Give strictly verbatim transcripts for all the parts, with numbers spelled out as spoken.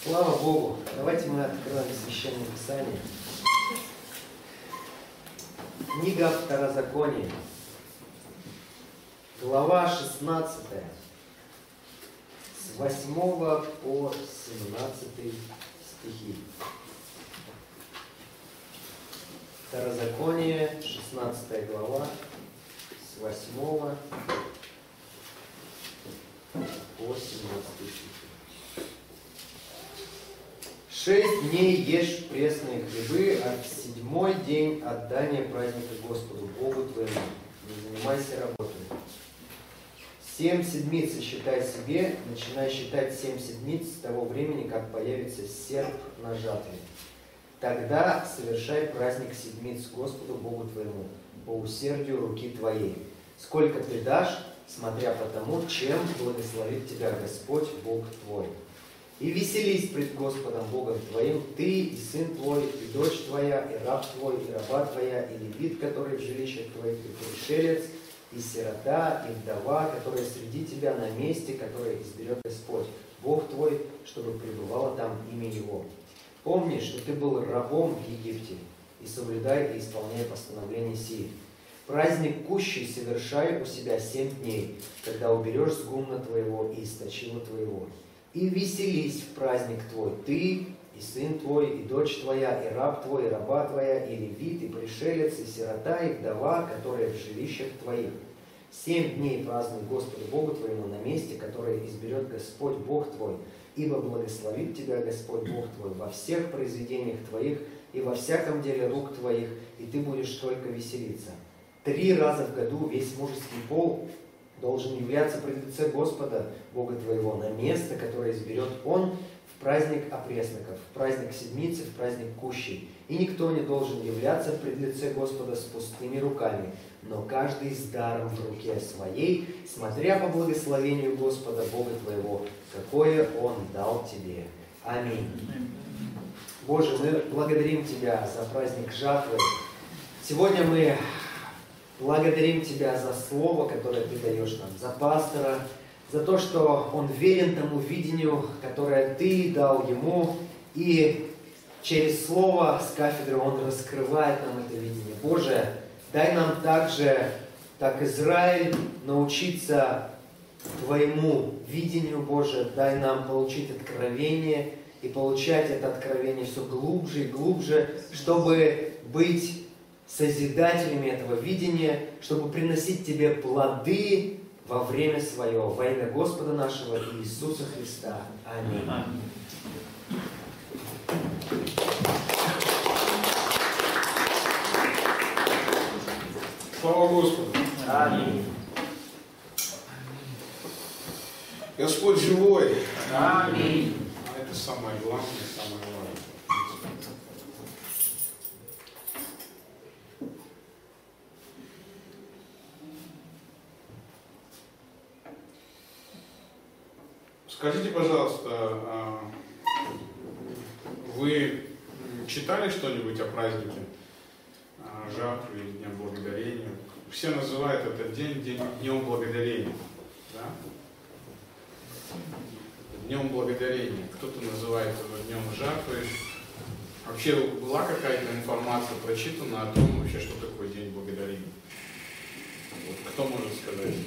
Слава Богу! Давайте мы откроем Священное Писание. Книга Второзакония, глава шестнадцатая, с восьмого по семнадцатый стихи. Второзаконие, шестнадцатая глава, с восьмого по семнадцатый стихи. Шесть дней ешь пресные хлебы, а в седьмой день отдание праздника Господу Богу твоему. Не занимайся работой. Семь седмиц считай себе, начинай считать семь седмиц с того времени, как появится серп на жатве. Тогда совершай праздник седмиц Господу Богу твоему, по усердию руки твоей. Сколько ты дашь, смотря по тому, чем благословит тебя Господь Бог твой. И веселись пред Господом Богом твоим, ты и сын твой, и дочь твоя, и раб твой, и раба твоя, и левит, который в жилищах твоих, и пришелец, и сирота, и вдова, которая среди тебя на месте, которое изберет Господь, Бог твой, чтобы пребывало там имя Его. Помни, что ты был рабом в Египте, и соблюдай и исполняй постановления сии. Праздник кущий совершай у себя семь дней, когда уберешь с гумна твоего и источила твоего. И веселись в праздник твой, ты, и сын твой, и дочь твоя, и раб твой, и раба твоя, и левит, и пришелец, и сирота, и вдова, которые в жилищах твоих. Семь дней празднуй Господу Богу твоему на месте, которое изберет Господь Бог твой, ибо благословит тебя Господь Бог твой во всех произведениях твоих и во всяком деле рук твоих, и ты будешь только веселиться. Три раза в году весь мужеский пол должен являться пред лице Господа, Бога твоего, на место, которое изберет Он в праздник опресноков, в праздник седмицы, в праздник кущей. И никто не должен являться пред лице Господа с пустыми руками, но каждый с даром в руке своей, смотря по благословению Господа, Бога твоего, какое Он дал тебе. Аминь. Боже, мы благодарим Тебя за праздник жатвы. Сегодня мы благодарим Тебя за слово, которое Ты даешь нам, за пастора, за то, что он верен тому видению, которое Ты дал ему, и через слово с кафедры он раскрывает нам это видение. Боже, дай нам также, как Израиль, научиться Твоему видению, Боже, дай нам получить откровение и получать это откровение все глубже и глубже, чтобы быть созидателями этого видения, чтобы приносить Тебе плоды во время свое, во имя Господа нашего Иисуса Христа. Аминь. Слава Господу! Аминь. Господь живой! Аминь. А это самое главное, самое важное. Скажите, пожалуйста, вы читали что-нибудь о празднике жатвы или Дня Благодарения? Все называют этот день, день Днем Благодарения. Да? Днем Благодарения. Кто-то называет его Днем Жатвы. Вообще была какая-то информация прочитана о том, вообще, что такое День Благодарения? Вот кто может сказать?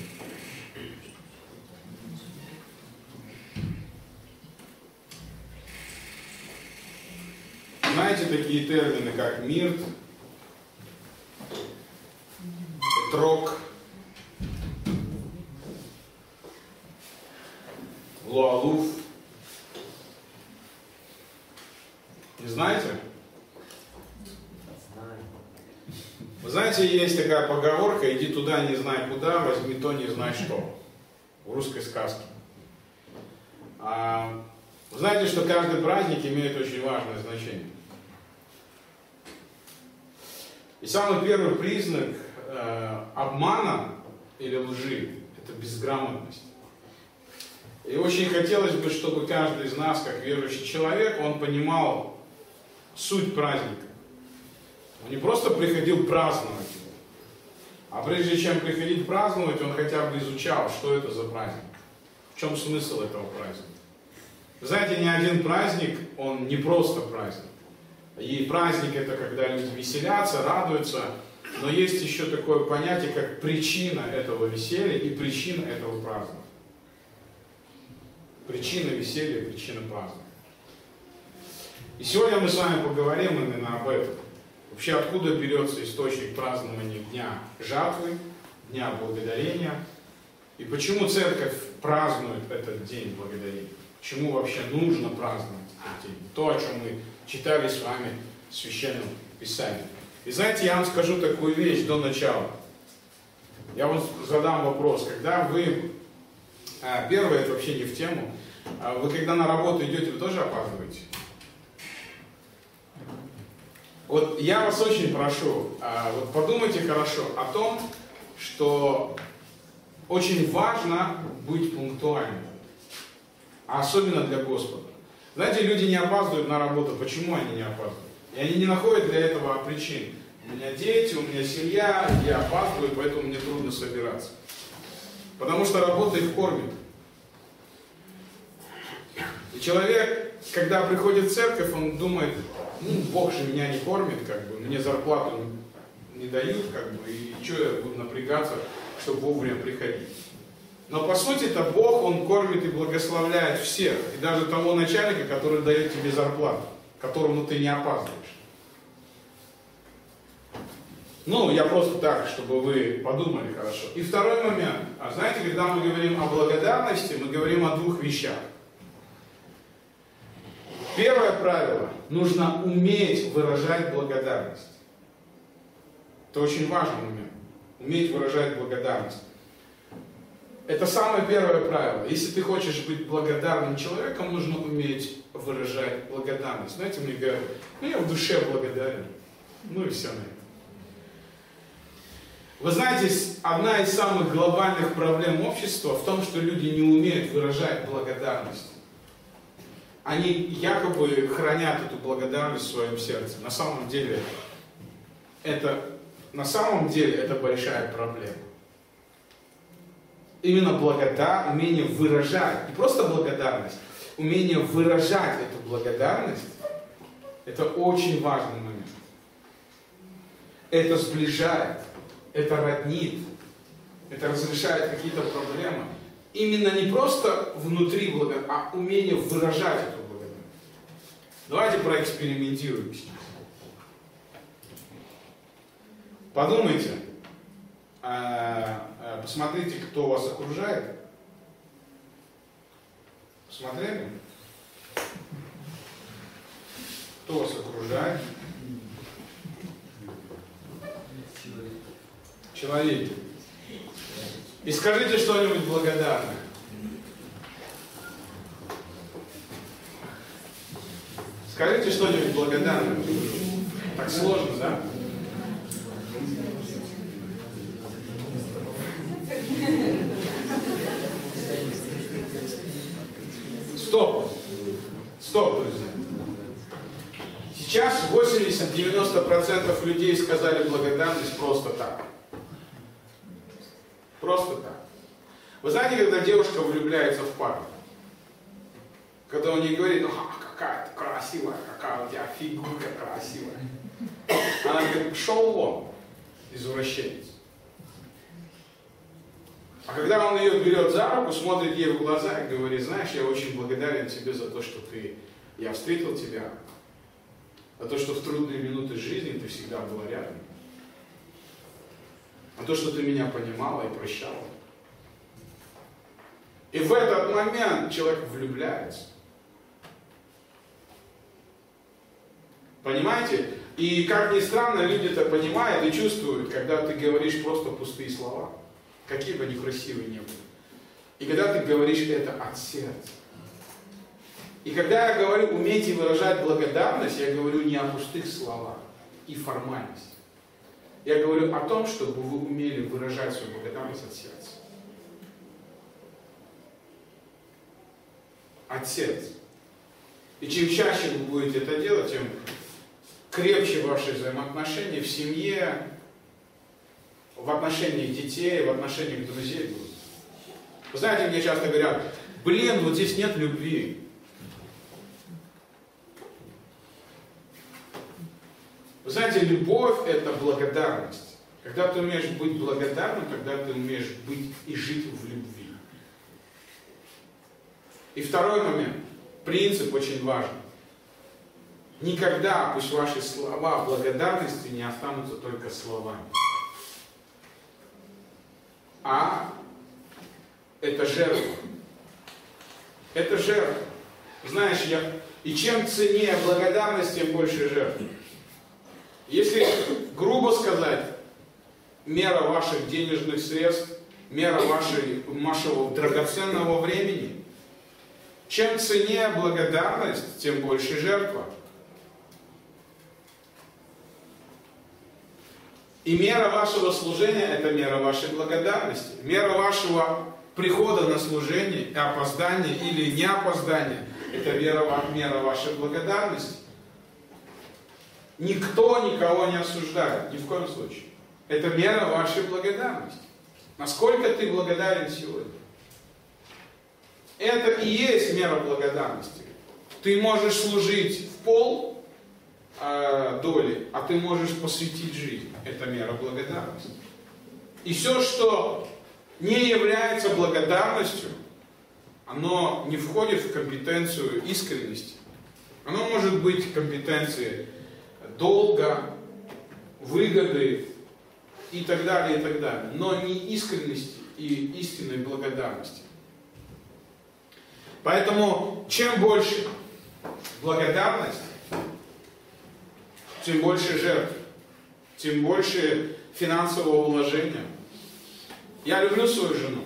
Знаете такие термины, как мирт, этрог, луалуф? Не знаете? Знаю. Вы знаете, есть такая поговорка: иди туда, не знай куда, возьми то, не знай что. В русской сказке. А, вы знаете, что каждый праздник имеет очень важное значение. И самый первый признак э, обмана или лжи – это безграмотность. И очень хотелось бы, чтобы каждый из нас, как верующий человек, он понимал суть праздника. Он не просто приходил праздновать его, а прежде чем приходить праздновать, он хотя бы изучал, что это за праздник, в чем смысл этого праздника. Знаете, ни один праздник, он не просто праздник. И праздник это когда люди веселятся, радуются, но есть еще такое понятие, как причина этого веселья и причина этого праздника. Причина веселья, причина праздника. И сегодня мы с вами поговорим именно об этом. Вообще, откуда берется источник празднования Дня жатвы, Дня благодарения, и почему церковь празднует этот День благодарения. Почему вообще нужно праздновать этот день? То, о чем мы читали с вами в Священном Писании. И знаете, я вам скажу такую вещь до начала. Я вам задам вопрос. Когда вы, первое, это вообще не в тему, вы когда на работу идете, вы тоже опаздываете? Вот я вас очень прошу, вот подумайте хорошо о том, что очень важно быть пунктуальным. Особенно для Господа. Знаете, люди не опаздывают на работу. Почему они не опаздывают? И они не находят для этого причин. У меня дети, у меня семья, я опаздываю, поэтому мне трудно собираться. Потому что работа их кормит. И человек, когда приходит в церковь, он думает, ну, Бог же меня не кормит, как бы, мне зарплату не дают, как бы, и что я буду напрягаться, чтобы вовремя приходить. Но по сути это Бог, Он кормит и благословляет всех. И даже того начальника, который дает тебе зарплату, которому ты не опаздываешь. Ну, я просто так, чтобы вы подумали хорошо. И второй момент. А знаете, когда мы говорим о благодарности, мы говорим о двух вещах. Первое правило. Нужно уметь выражать благодарность. Это очень важный момент. Уметь выражать благодарность. Это самое первое правило. Если ты хочешь быть благодарным человеком, нужно уметь выражать благодарность. Знаете, мне говорят, ну я в душе благодарен. Ну и все на это. Вы знаете, одна из самых глобальных проблем общества в том, что люди не умеют выражать благодарность. Они якобы хранят эту благодарность в своем сердце. На самом деле, это, на самом деле, это большая проблема. Именно благодарность, умение выражать, не просто благодарность, умение выражать эту благодарность, это очень важный момент. Это сближает, это роднит, это разрешает какие-то проблемы. Именно не просто внутри благодарности, а умение выражать эту благодарность. Давайте проэкспериментируем. Подумайте. Посмотрите, кто вас окружает. Посмотрели? Кто вас окружает? Человеки. И скажите что-нибудь благодарное. Скажите что-нибудь благодарное. Так сложно, да? Стоп. Стоп, друзья. Сейчас восемьдесят-девяносто процентов людей сказали благодарность просто так. Просто так. Вы знаете, когда девушка влюбляется в парня? Когда он ей говорит, ну какая ты красивая, какая у тебя фигурка красивая. Она говорит, пошел вон, извращенец. А когда он ее берет за руку, смотрит ей в глаза и говорит, знаешь, я очень благодарен тебе за то, что ты, я встретил тебя, за то, что в трудные минуты жизни ты всегда была рядом, за то, что ты меня понимала и прощала. И в этот момент человек влюбляется. Понимаете? И как ни странно, люди это понимают и чувствуют, когда ты говоришь просто пустые слова. Какие бы они красивые ни были. И когда ты говоришь это от сердца. И когда я говорю, умейте выражать благодарность, я говорю не о пустых словах и формальности. Я говорю о том, чтобы вы умели выражать свою благодарность от сердца. От сердца. И чем чаще вы будете это делать, тем крепче ваши взаимоотношения в семье, в отношениях детей, в отношениях друзей будут. Вы знаете, мне часто говорят, блин, вот здесь нет любви. Вы знаете, любовь – это благодарность. Когда ты умеешь быть благодарным, тогда ты умеешь быть и жить в любви. И второй момент. Принцип очень важен. Никогда пусть ваши слова благодарности не останутся только словами. А это жертва. Это жертва. Знаешь, я... и чем ценнее благодарность, тем больше жертв. Если грубо сказать, мера ваших денежных средств, мера вашей, вашего драгоценного времени, чем ценнее благодарность, тем больше жертва. И мера вашего служения – это мера вашей благодарности. Мера вашего прихода на служение, опоздания или не опоздания – это мера, мера вашей благодарности. Никто никого не осуждает, ни в коем случае. Это мера вашей благодарности. Насколько ты благодарен сегодня? Это и есть мера благодарности. Ты можешь служить в пол э, доли, а ты можешь посвятить жизнь. Это мера благодарности. И все, что не является благодарностью, оно не входит в компетенцию искренности. Оно может быть компетенцией долга, выгоды и так далее, и так далее. Но не искренности и истинной благодарности. Поэтому, чем больше благодарность, тем больше жертв, тем больше финансового вложения. Я люблю свою жену.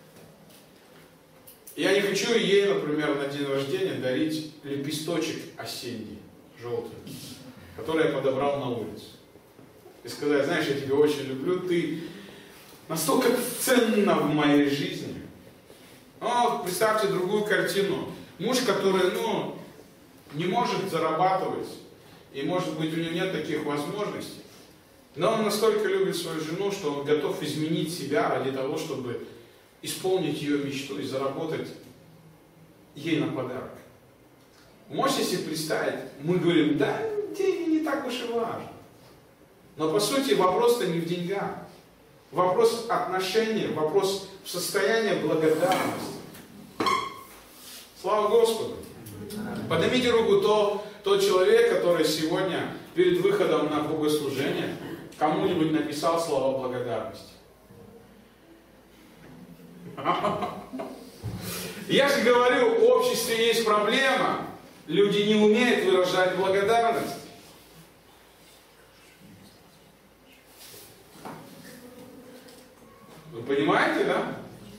Я не хочу ей, например, на день рождения дарить лепесточек осенний, желтый, который я подобрал на улице. И сказать: знаешь, я тебя очень люблю, ты настолько ценна в моей жизни. Но представьте другую картину. Муж, который, ну, не может зарабатывать, и, может быть, у него нет таких возможностей, но он настолько любит свою жену, что он готов изменить себя ради того, чтобы исполнить ее мечту и заработать ей на подарок. Можете себе представить? Мы говорим: да, деньги не так уж и важны. Но по сути вопрос-то не в деньгах. Вопрос отношения, вопрос состояния благодарности. Слава Господу! Поднимите руку то, тот человек, который сегодня перед выходом на богослужение кому-нибудь написал слова благодарности. Я же говорю, в обществе есть проблема. Люди не умеют выражать благодарность. Вы понимаете, да?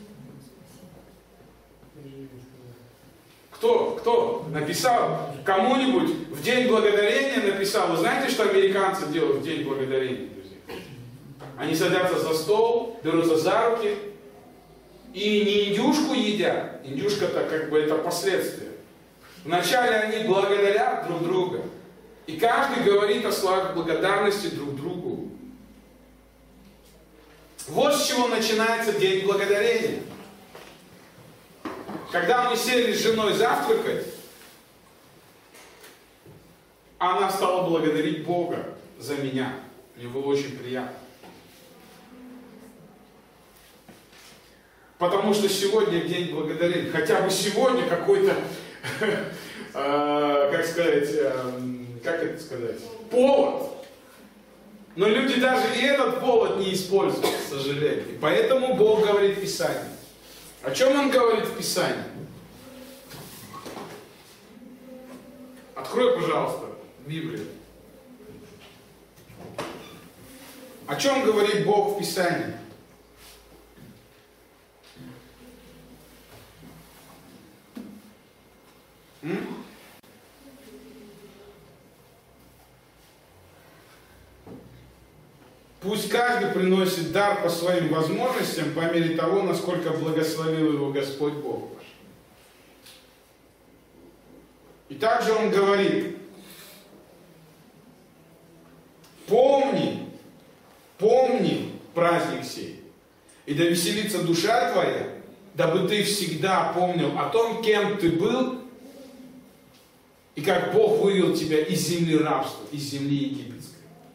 Кто? Кто написал кому-нибудь в День Благодарения написал? Вы знаете, что американцы делают в День Благодарения, друзья? Они садятся за стол, берутся за руки и не индюшку едят. Индюшка-то как бы это последствия. Вначале они благодарят друг друга. И каждый говорит о словах благодарности друг другу. Вот с чего начинается День Благодарения. Когда мы сели с женой завтракать, она стала благодарить Бога за меня. Мне было очень приятно. Потому что сегодня День Благодарения. Хотя бы сегодня какой-то, как сказать, как это сказать, повод. Но люди даже и этот повод не используют, к сожалению. И поэтому Бог говорит в Писании. О чем Он говорит в Писании? Открой, пожалуйста, Библию. О чем говорит Бог в Писании? М? Пусть каждый приносит дар по своим возможностям, по мере того, насколько благословил его Господь Бог ваш. И также он говорит: помни, помни праздник сей, и да веселится душа твоя, дабы ты всегда помнил о том, кем ты был, и как Бог вывел тебя из земли рабства, из земли египетской.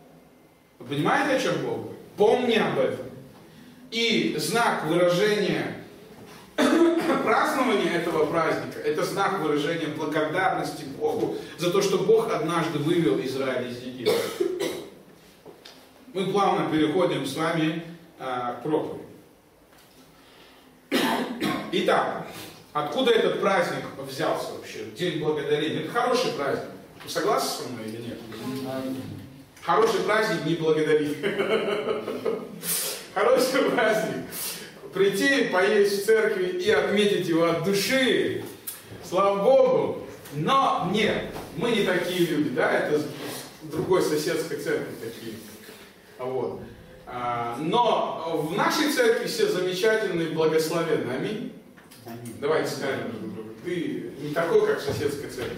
Понимаете, о чем Бог говорит? Помни об этом. И знак выражения празднования этого праздника, это знак выражения благодарности Богу за то, что Бог однажды вывел Израиль из Египта. Мы плавно переходим с вами а, к проповеди. Итак, откуда этот праздник взялся вообще? День благодарения. Это хороший праздник. Вы согласны со мной или нет? Хороший праздник не благодарить. Хороший праздник. Прийти, поесть в церкви и отметить его от души. Слава Богу. Но нет, мы не такие люди, да, это в другой соседской церкви такие. Вот. Но в нашей церкви все замечательные, благословенные. Аминь. Аминь. Давайте скажем друг другу. Ты не такой, как в соседской церкви.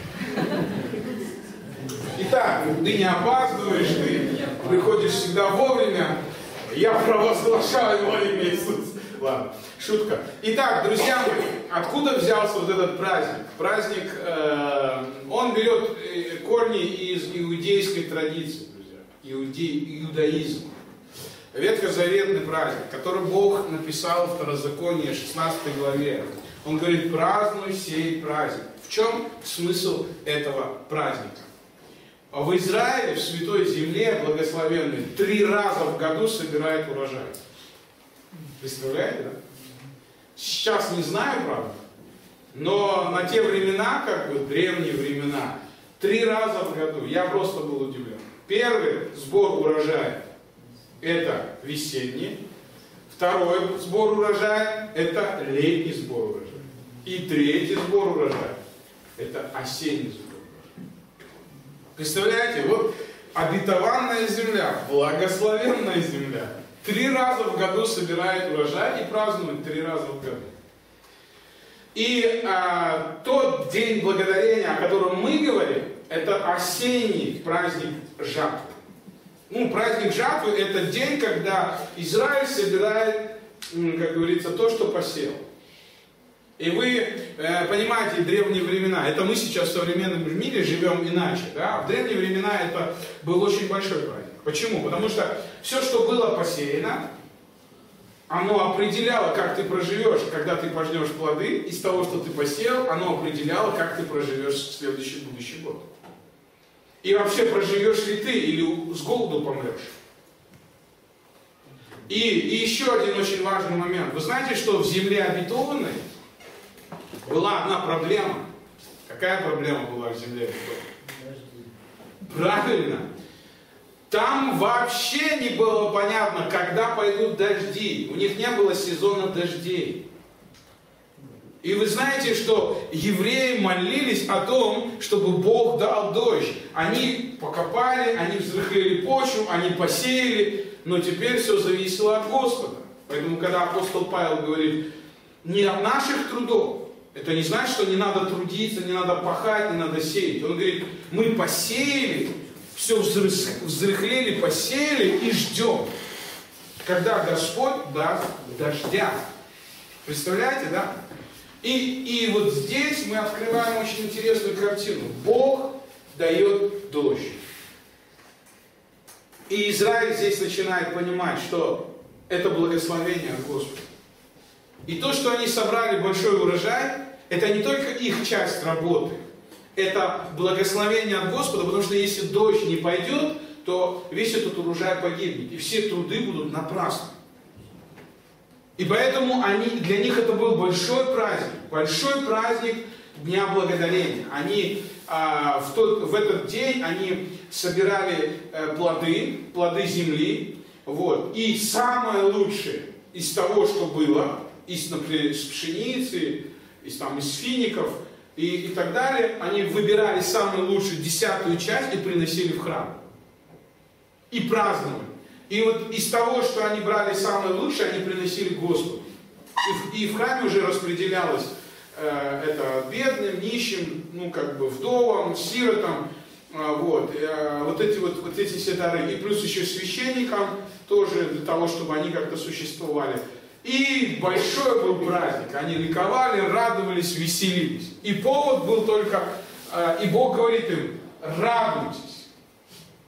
Итак, ты не опаздываешь, ты приходишь всегда вовремя. Я провозглашаю во имя Иисуса. Ладно, шутка. Итак, друзья мои, откуда взялся вот этот праздник? Праздник, э, он берет корни из иудейской традиции, друзья. Иуде, иудаизм. Ветхозаветный праздник, который Бог написал в Второзаконии, шестнадцатой главе. Он говорит: празднуй сей праздник. В чем смысл этого праздника? В Израиле, в Святой Земле, благословенной, три раза в году собирают урожай. Представляете, да? Сейчас не знаю, правда, но на те времена, как бы древние времена, три раза в году, я просто был удивлен. Первый сбор урожая – это весенний. Второй сбор урожая – это летний сбор урожая. И третий сбор урожая – это осенний сбор. Представляете, вот обетованная земля, благословенная земля, три раза в году собирает урожай и празднует три раза в году. И а, тот день благодарения, о котором мы говорим, это осенний праздник жатвы. Ну, праздник жатвы – это день, когда Израиль собирает, как говорится, то, что посеял. И вы э, понимаете, древние времена, это мы сейчас в современном мире живем иначе, да? В древние времена это был очень большой праздник. Почему? Потому что все, что было посеяно, оно определяло, как ты проживешь, когда ты пожнешь плоды. Из того, что ты посеял, оно определяло, как ты проживешь в следующий будущий год. И вообще, проживешь ли ты или с голоду помрешь. И, и еще один очень важный момент. Вы знаете, что в земле обетованной была одна проблема. Какая проблема была в земле? Правильно. Там вообще не было понятно, когда пойдут дожди. У них не было сезона дождей. И вы знаете, что евреи молились о том, чтобы Бог дал дождь. Они покопали, они взрыхлили почву, они посеяли, но теперь все зависело от Господа. Поэтому, когда апостол Павел говорит, не от наших трудов, это не значит, что не надо трудиться, не надо пахать, не надо сеять. Он говорит, мы посеяли, все взрыхлели, посеяли и ждем, когда Господь даст дождя. Представляете, да? И, и вот здесь мы открываем очень интересную картину. Бог дает дождь. И Израиль здесь начинает понимать, что это благословение от Господа. И то, что они собрали большой урожай, это не только их часть работы, это благословение от Господа, потому что если дождь не пойдет, то весь этот урожай погибнет, и все труды будут напрасны. И поэтому они, для них это был большой праздник, большой праздник Дня Благодарения. Они а, в, тот, в этот день они собирали а, плоды, плоды земли, вот, и самое лучшее из того, что было, из, например, из пшеницы, из, там, из фиников и, и так далее, они выбирали самую лучшую десятую часть и приносили в храм. И праздновали. И вот из того, что они брали самое лучшее, они приносили Господу. И, и в храме уже распределялось э, это бедным, нищим, ну как бы вдовам, сиротам, э, вот, э, вот, эти вот, вот эти все дары. И плюс еще священникам тоже, для того, чтобы они как-то существовали. И большой был праздник. Они ликовали, радовались, веселились. И повод был только, э, и Бог говорит им, радуйтесь.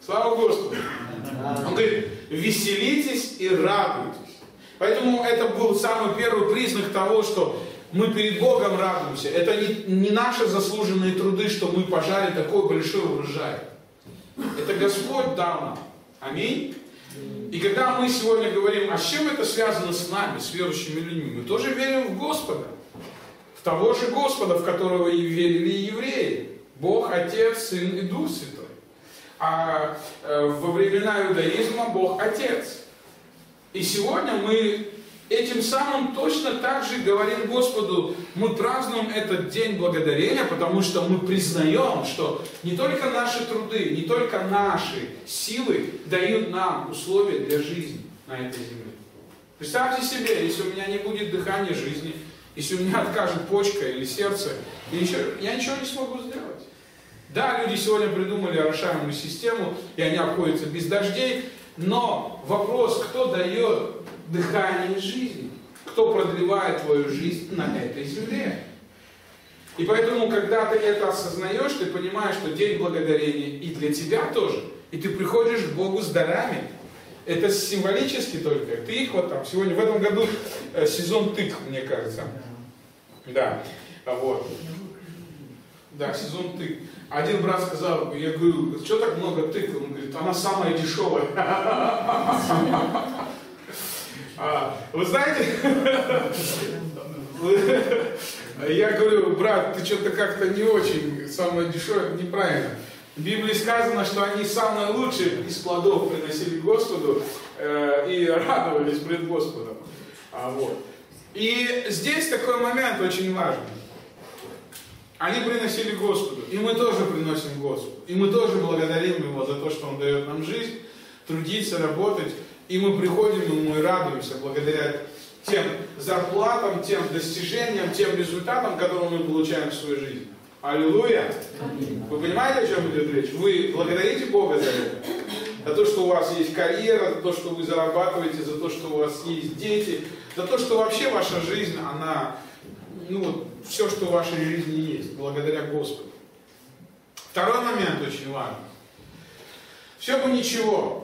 Слава Господу! Он говорит, веселитесь и радуйтесь. Поэтому это был самый первый признак того, что мы перед Богом радуемся. Это не, не наши заслуженные труды, что мы пожали такой большой урожай. Это Господь дал нам. Аминь. И когда мы сегодня говорим, а с чем это связано с нами, с верующими людьми, мы тоже верим в Господа. В того же Господа, в которого и верили евреи. Бог, Отец, Сын и Дух Святой. А э, во времена иудаизма Бог Отец. И сегодня мы этим самым точно так же говорим Господу, мы празднуем этот день благодарения, потому что мы признаем, что не только наши труды, не только наши силы дают нам условия для жизни на этой земле. Представьте себе, если у меня не будет дыхания жизни, если у меня откажет почка или сердце, или еще, я ничего не смогу сделать. Да, люди сегодня придумали орошаемую систему, и они обходятся без дождей, но вопрос, кто дает дыхание жизни, кто продлевает твою жизнь на этой земле. И поэтому, когда ты это осознаешь, ты понимаешь, что день благодарения и для тебя тоже, и ты приходишь к Богу с дарами. Это символически только. Ты их вот там сегодня, в этом году э, сезон тыкв, мне кажется. Да, вот. Да, сезон тыкв. Один брат сказал, я говорю, что так много тыкв? Он говорит, она самая дешевая. Вы знаете, я говорю, брат, ты что-то как-то не очень, самое дешевое, неправильно. В Библии сказано, что они самые лучшие из плодов приносили Господу э, и радовались пред Господом. А, вот. И здесь такой момент очень важный. Они приносили Господу, и мы тоже приносим Господу. И мы тоже благодарим Его за то, что Он дает нам жизнь, трудиться, работать. И мы приходим Ему и радуемся благодаря тем зарплатам, тем достижениям, тем результатам, которые мы получаем в своей жизни. Аллилуйя! Вы понимаете, о чем идет речь? Вы благодарите Бога за это? За то, что у вас есть карьера, за то, что вы зарабатываете, за то, что у вас есть дети, за то, что вообще ваша жизнь, она, ну вот, все, что в вашей жизни есть, благодаря Господу. Второй момент очень важный. Все бы ничего.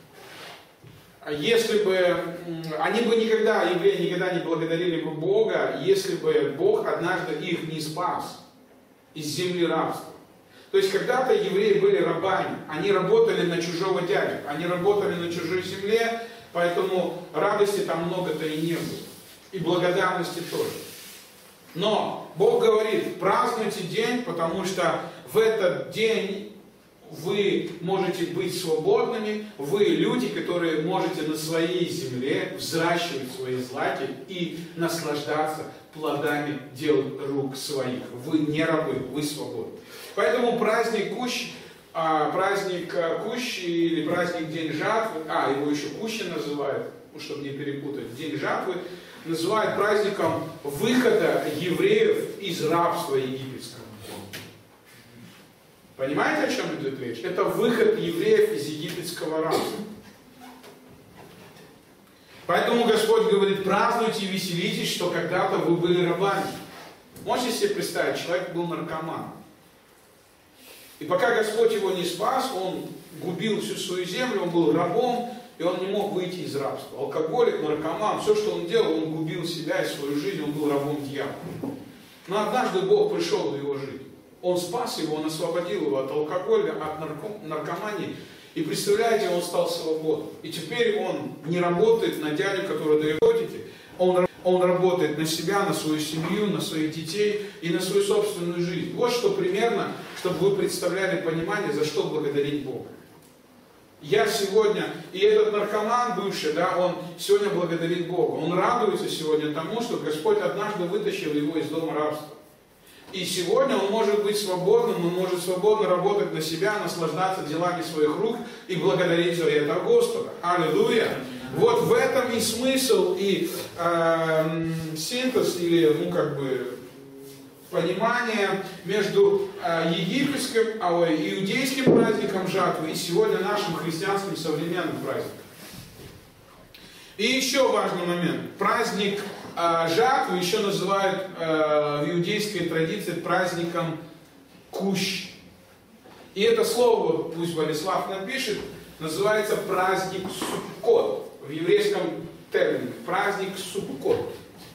Если бы, они бы никогда, евреи никогда не благодарили бы Бога, если бы Бог однажды их не спас из земли рабства. То есть когда-то евреи были рабами, они работали на чужого дядю, они работали на чужой земле, поэтому радости там много-то и не было. И благодарности тоже. Но Бог говорит, празднуйте день, потому что в этот день вы можете быть свободными, вы люди, которые можете на своей земле взращивать свои злаки и наслаждаться плодами дел рук своих. Вы не рабы, вы свободны. Поэтому праздник Кущ, а, праздник Кущ или праздник День жатвы, а, его еще Кущи называют, чтобы не перепутать, День жатвы, называют праздником выхода евреев из рабства египетского. Понимаете, о чем идет речь? Это выход евреев из египетского рабства. Поэтому Господь говорит, празднуйте и веселитесь, что когда-то вы были рабами. Можете себе представить, человек был наркоман. И пока Господь его не спас, он губил всю свою землю, он был рабом, и он не мог выйти из рабства. Алкоголик, наркоман, все, что он делал, он губил себя и свою жизнь, он был рабом дьявола. Но однажды Бог пришел в его жизнь. Он спас его, он освободил его от алкоголя, от наркомании. И представляете, он стал свободным. И теперь он не работает на дядю, который дает родители. Он, он работает на себя, на свою семью, на своих детей и на свою собственную жизнь. Вот что примерно, чтобы вы представляли понимание, за что благодарить Бога. Я сегодня, и этот наркоман бывший, да, он сегодня благодарит Бога. Он радуется сегодня тому, что Господь однажды вытащил его из дома рабства. И сегодня он может быть свободным, он может свободно работать на себя, наслаждаться делами своих рук и благодарить за это Господа. Аллилуйя! Вот в этом и смысл, и э, синтез, или, ну, как бы, понимание между э, египетским, а, ой, иудейским праздником жатвы и сегодня нашим христианским современным праздником. И еще важный момент. Праздник э, жатвы еще называют э, в иудейской традиции праздником Кущ. И это слово, вот пусть Владислав напишет, называется праздник Суккот. В еврейском термине. Праздник Суккот.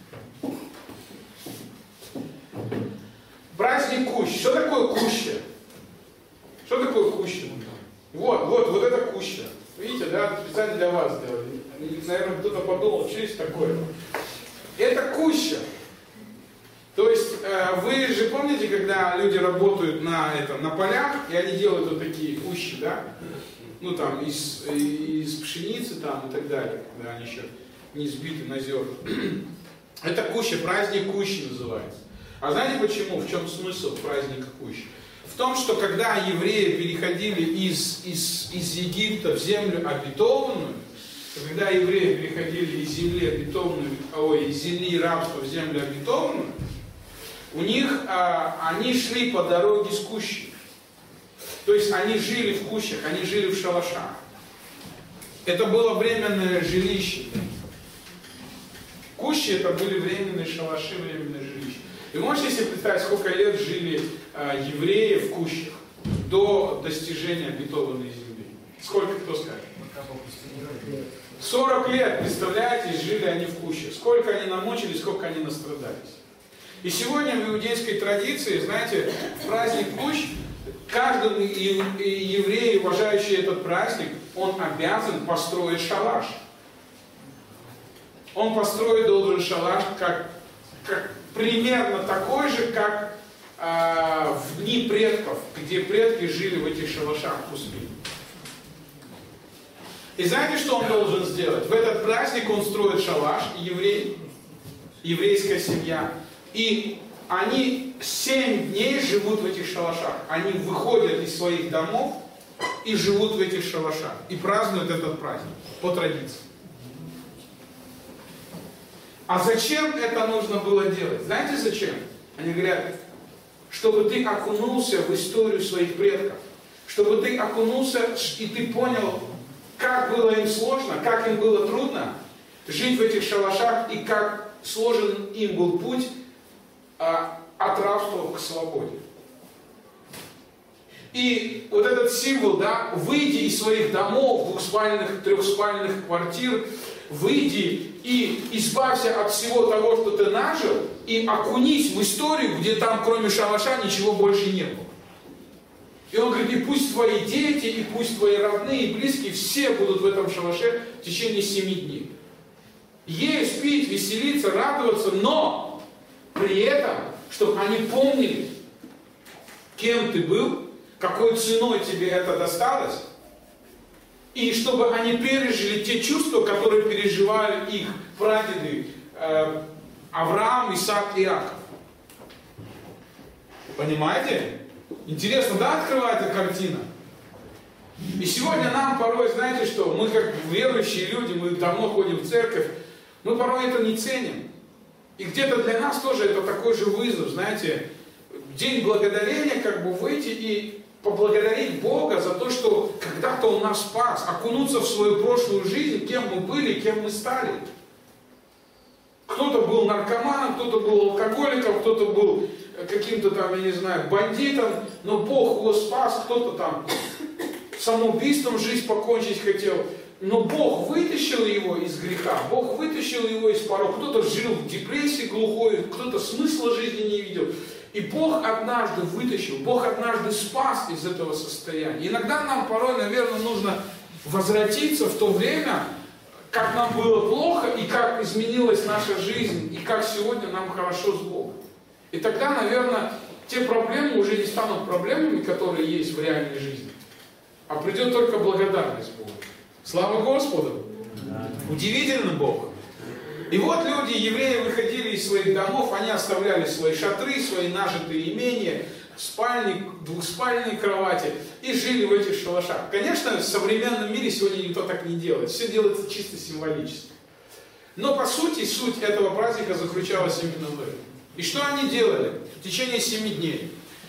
Праздник Кущ. Что такое Куща? Что такое Куща? Вот, вот, вот это Куща. Видите, да, специально для вас сделали. Наверное, кто-то подумал, что есть такое. Это Куща. То есть, э, вы же помните, когда люди работают на, этом, на полях, и они делают вот такие кущи, да? Ну там, из, из пшеницы там и так далее, когда они еще не сбиты на зерна. Это Куща, праздник Кущи называется. А знаете почему? В чем смысл праздника Кущи? В том, что когда евреи переходили из, из, из Египта в землю обетованную, когда евреи переходили из земли обетованной, ой, из земли рабства в землю обетованную, у них, а, они шли по дороге с Кущей. То есть они жили в кущах, они жили в шалашах. Это было временное жилище. Кущи это были временные шалаши, временные жилища. И можете себе представить, сколько лет жили а, евреи в кущах до достижения обетованной земли? Сколько, кто скажет? сорок лет, представляете, жили они в кущах. Сколько они намучились, сколько они настрадались. И сегодня в иудейской традиции, знаете, в праздник Кущ, каждый еврей, уважающий этот праздник, он обязан построить шалаш. Он построить должен шалаш, как, как, примерно такой же, как э, в дни предков, где предки жили в этих шалашах в пустыне. И знаете, что он должен сделать? В этот праздник он строит шалаш, еврей, еврейская семья. И они семь дней живут в этих шалашах. Они выходят из своих домов и живут в этих шалашах. И празднуют этот праздник по традиции. А зачем это нужно было делать? Знаете зачем? Они говорят, чтобы ты окунулся в историю своих предков. Чтобы ты окунулся и ты понял, как было им сложно, как им было трудно жить в этих шалашах и как сложен им был путь а, от рабства к свободе. И вот этот символ, да, выйди из своих домов, двухспальных, трехспальных квартир, выйди и избавься от всего того, что ты нажил, и окунись в историю, где там кроме шалаша ничего больше не было. И он говорит, и пусть твои дети, и пусть твои родные, и близкие, все будут в этом шалаше в течение семи дней. Есть, пить, веселиться, радоваться, но при этом, чтобы они помнили, кем ты был, какой ценой тебе это досталось, и чтобы они пережили те чувства, которые переживали их прадеды э, Авраам, Исаак и Иаков. Понимаете? Интересно, да, открывается картина? И сегодня нам порой, знаете что, мы как верующие люди, мы давно ходим в церковь, мы порой это не ценим. И где-то для нас тоже это такой же вызов, знаете, день благодарения, как бы выйти и поблагодарить Бога за то, что когда-то Он нас спас, окунуться в свою прошлую жизнь, кем мы были, кем мы стали. Кто-то был наркоманом, кто-то был алкоголиком, кто-то был каким-то там, я не знаю, бандитом, но Бог его спас, кто-то там самоубийством жизнь покончить хотел. Но Бог вытащил его из греха, Бог вытащил его из порога. Кто-то жил в депрессии глухой, кто-то смысла жизни не видел. И Бог однажды вытащил, Бог однажды спас из этого состояния. Иногда нам порой, наверное, нужно возвратиться в то время, как нам было плохо, и как изменилась наша жизнь, и как сегодня нам хорошо с Богом. И тогда, наверное, те проблемы уже не станут проблемами, которые есть в реальной жизни, а придет только благодарность Богу. Слава Господу! Да. Удивительно Бог! И вот люди, евреи, выходили из своих домов, они оставляли свои шатры, свои нажитые имения, спальни, двухспальные кровати и жили в этих шалашах. Конечно, в современном мире сегодня никто так не делает, все делается чисто символически. Но по сути, суть этого праздника заключалась именно в этом. И что они делали в течение семи дней?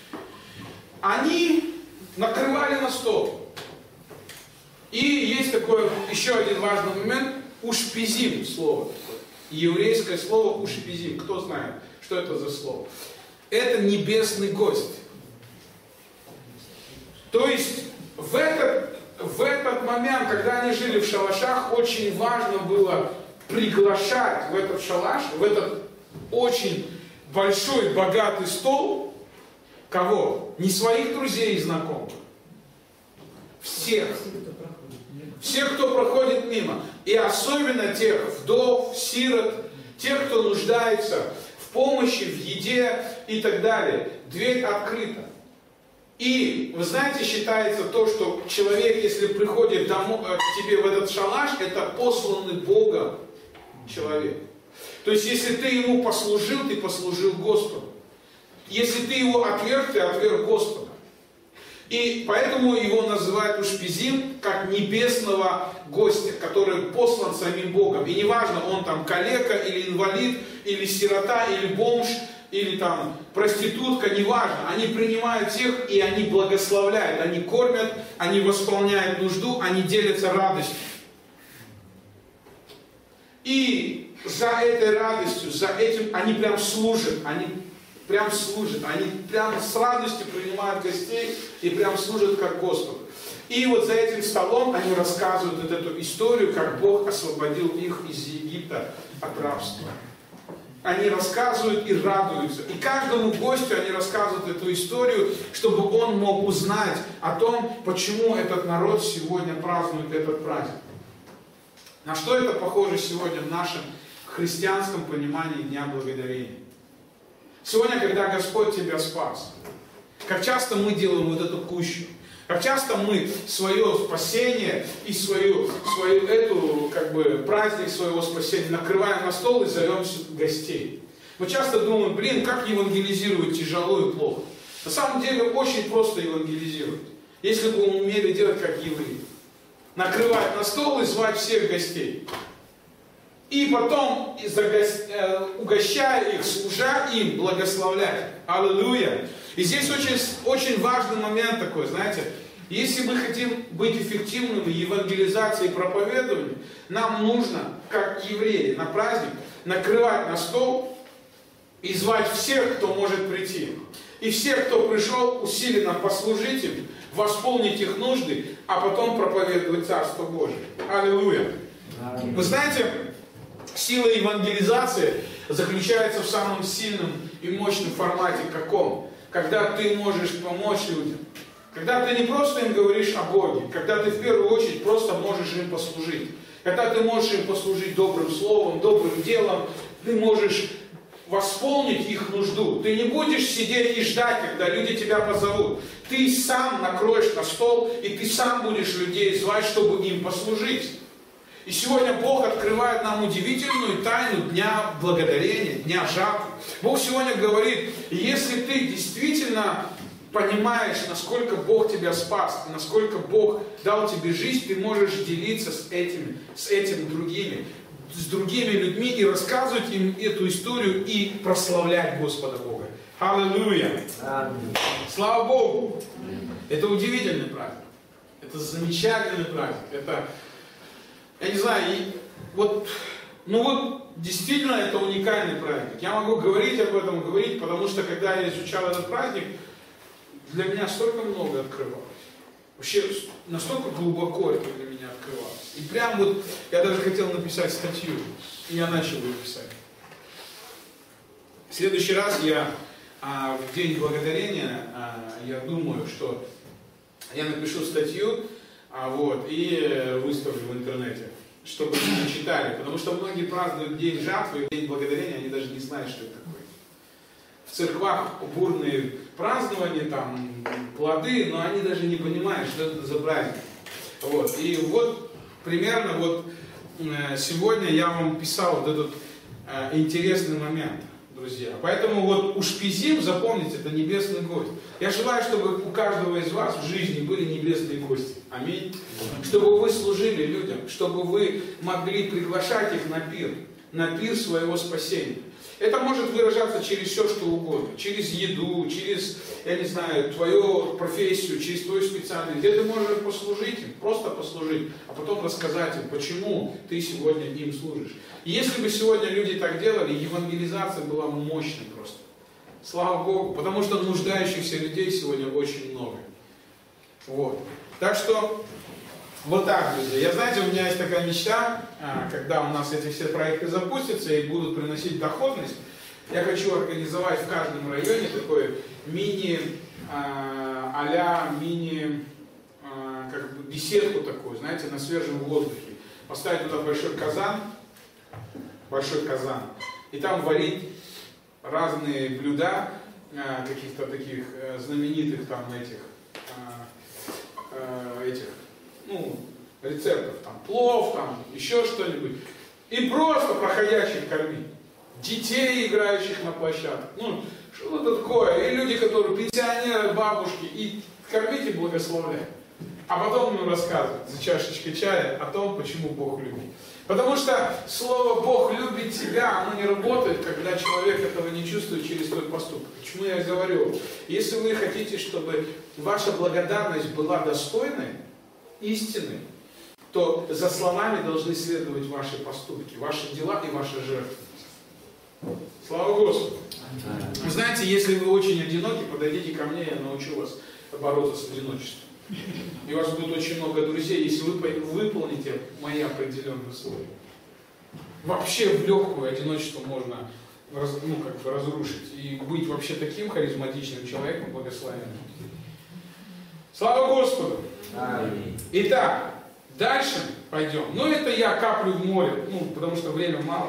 Они накрывали на стол. И есть такой еще один важный момент, ушпизим слово. Еврейское слово ушпизим. Кто знает, что это за слово? Это небесный гость. То есть в этот, в этот момент, когда они жили в шалашах, очень важно было приглашать в этот шалаш, в этот очень большой, богатый стол, кого? Не своих друзей и знакомых. Всех. Всех, кто проходит мимо. И особенно тех вдов, сирот, тех, кто нуждается в помощи, в еде и так далее. Дверь открыта. И, вы знаете, считается то, что человек, если приходит домой, к тебе в этот шалаш, это посланный Богом человек. То есть, если ты ему послужил, ты послужил Господу. Если ты его отверг, ты отверг Господа. И поэтому его называют ушпизим, как небесного гостя, который послан самим Богом. И неважно, он там калека, или инвалид, или сирота, или бомж, или там проститутка, неважно. Они принимают всех, и они благословляют, они кормят, они восполняют нужду, они делятся радостью. И за этой радостью, за этим они прям служат, они прям служат, они прям с радостью принимают гостей и прям служат как Господу. И вот за этим столом они рассказывают вот эту историю, как Бог освободил их из Египта от рабства. Они рассказывают и радуются. И каждому гостю они рассказывают эту историю, чтобы он мог узнать о том, почему этот народ сегодня празднует этот праздник. На что это похоже сегодня в нашем христианском понимании Дня Благодарения? Сегодня, когда Господь тебя спас, как часто мы делаем вот эту кущу, как часто мы свое спасение и свою, свою эту, как бы, праздник своего спасения накрываем на стол и зовем гостей. Мы часто думаем, блин, как евангелизировать тяжело и плохо. На самом деле очень просто евангелизировать, если бы мы умели делать как евреи. Накрывать на стол и звать всех гостей. И потом, угощая их, служа им, благословлять. Аллилуйя. И здесь очень, очень важный момент такой, знаете. Если мы хотим быть эффективными в евангелизации и проповедовании, нам нужно, как евреи, на праздник накрывать на стол и звать всех, кто может прийти. И всех, кто пришел, усиленно послужить им, восполнить их нужды, а потом проповедовать Царство Божие. Аллилуйя. Вы знаете, сила евангелизации заключается в самом сильном и мощном формате каком? Когда ты можешь помочь людям. Когда ты не просто им говоришь о Боге, когда ты в первую очередь просто можешь им послужить. Когда ты можешь им послужить добрым словом, добрым делом, ты можешь восполнить их нужду. Ты не будешь сидеть и ждать, когда люди тебя позовут. Ты сам накроешь на стол, и ты сам будешь людей звать, чтобы им послужить. И сегодня Бог открывает нам удивительную тайну Дня Благодарения, Дня Жатвы. Бог сегодня говорит, если ты действительно понимаешь, насколько Бог тебя спас, насколько Бог дал тебе жизнь, ты можешь делиться с этими, с этим другими, с другими людьми и рассказывать им эту историю и прославлять Господа Бога. Аллилуйя! Слава Богу! Это удивительный праздник. Это замечательный праздник. Это, я не знаю, и вот, ну вот, действительно это уникальный праздник. Я могу говорить об этом, говорить, потому что когда я изучал этот праздник, для меня столько много открывалось. Вообще, настолько глубоко это для меня открывалось. И прям вот, я даже хотел написать статью, и я начал ее писать. В следующий раз я, а, в День Благодарения, а, я думаю, что я напишу статью, а, вот, и выставлю в интернете, чтобы люди читали. Потому что многие празднуют День Жатвы, День Благодарения, они даже не знают, что это такое. В церквах бурные празднования, там, плоды, но они даже не понимают, что это за праздник. Вот. И вот примерно вот сегодня я вам писал вот этот э, интересный момент, друзья. Поэтому вот ушпизим, запомните, это небесный гость. Я желаю, чтобы у каждого из вас в жизни были небесные гости. Аминь. Чтобы вы служили людям, чтобы вы могли приглашать их на пир, на пир своего спасения. Это может выражаться через все, что угодно. Через еду, через, я не знаю, твою профессию, через твою специальность. Где ты можешь послужить им, просто послужить, а потом рассказать им, почему ты сегодня им служишь. И если бы сегодня люди так делали, евангелизация была мощной просто. Слава Богу, потому что нуждающихся людей сегодня очень много. Вот. Так что, вот так, друзья. Я, знаете, у меня есть такая мечта, когда у нас эти все проекты запустятся и будут приносить доходность, я хочу организовать в каждом районе такой мини, а-ля мини, как бы беседку такую, знаете, на свежем воздухе. Поставить туда большой казан, большой казан, и там варить разные блюда, каких-то таких знаменитых там этих, этих, ну, рецептов, там, плов, там, еще что-нибудь. И просто проходящих кормить. Детей, играющих на площадках. Ну, что-то такое. И люди, которые пенсионеры, бабушки. И кормить и благословлять. А потом им рассказывать за чашечкой чая о том, почему Бог любит. Потому что слово «Бог любит тебя», оно не работает, когда человек этого не чувствует через свой поступок. Почему я говорю? Если вы хотите, чтобы ваша благодарность была достойной, истинной, то за словами должны следовать ваши поступки, ваши дела и ваша жертвенность. Слава Господу! Вы знаете, если вы очень одиноки, подойдите ко мне, я научу вас бороться с одиночеством. И у вас будет очень много друзей, если вы выполните мои определенные условия. Вообще в легкую одиночество можно ну, как бы разрушить и быть вообще таким харизматичным человеком, благословенным. Слава Господу! Аминь. Итак, дальше пойдем. Ну это я каплю в море, ну потому что времени мало.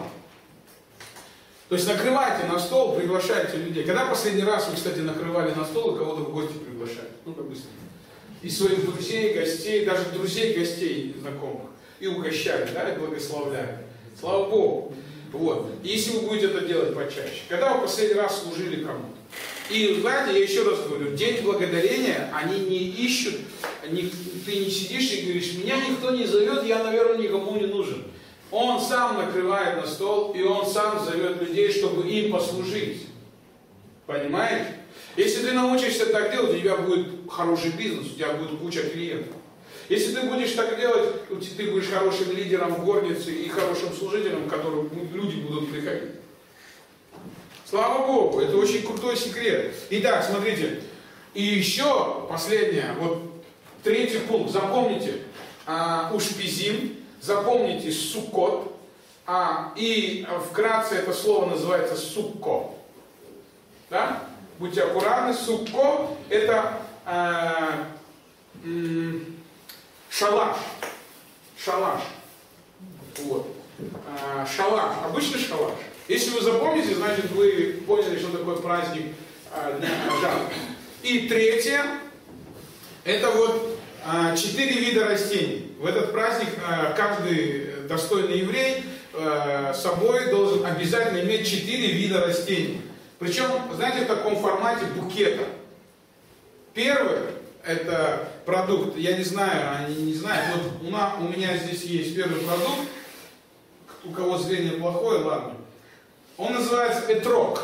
То есть накрывайте на стол, приглашайте людей. Когда последний раз вы, кстати, накрывали на стол и кого-то в гости приглашали? Ну-ка быстро. И своих друзей, гостей, даже друзей, гостей, знакомых. И угощали, да, и благословляли. Слава Богу. Вот. И если вы будете это делать почаще. Когда вы последний раз служили кому-то? И, знаете, я еще раз говорю, день благодарения, они не ищут, не, ты не сидишь и говоришь, меня никто не зовет, я, наверное, никому не нужен. Он сам накрывает на стол, и он сам зовет людей, чтобы им послужить. Понимаете? Если ты научишься так делать, у тебя будет хороший бизнес, у тебя будет куча клиентов. Если ты будешь так делать, ты будешь хорошим лидером в горнице и хорошим служителем, к которому люди будут приходить. Слава Богу, это очень крутой секрет. Итак, смотрите, и еще последнее, вот третий пункт, запомните, а, ушпизим, запомните суккот, а, и вкратце это слово называется сукко. Да? Будьте аккуратны, сукко это а, м, шалаш. Шалаш. Вот. А, шалаш, обычный шалаш. Если вы запомните, значит вы поняли, что такое праздник а, Дня жатвы. И третье, это вот а, четыре вида растений. В этот праздник а, каждый достойный еврей а, с собой должен обязательно иметь четыре вида растений. Причем, знаете, в таком формате букета. Первый, это продукт, я не знаю, они не знают, вот у, нас, у меня здесь есть первый продукт, у кого зрение плохое, ладно. Он называется этрог.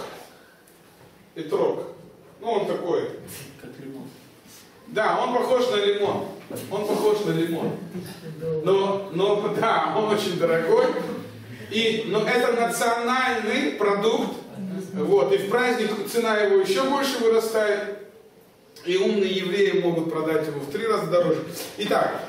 Этрог. Ну, он такой. Как лимон. Да, он похож на лимон. Он похож на лимон. Но, но да, он очень дорогой. И, но это национальный продукт. Вот, и в праздник цена его еще больше вырастает. И умные евреи могут продать его в три раза дороже. Итак,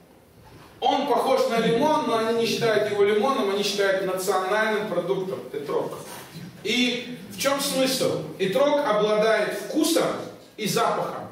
он похож на лимон, но они не считают его лимоном, они считают национальным продуктом этрог. И в чем смысл? Этрог обладает вкусом и запахом.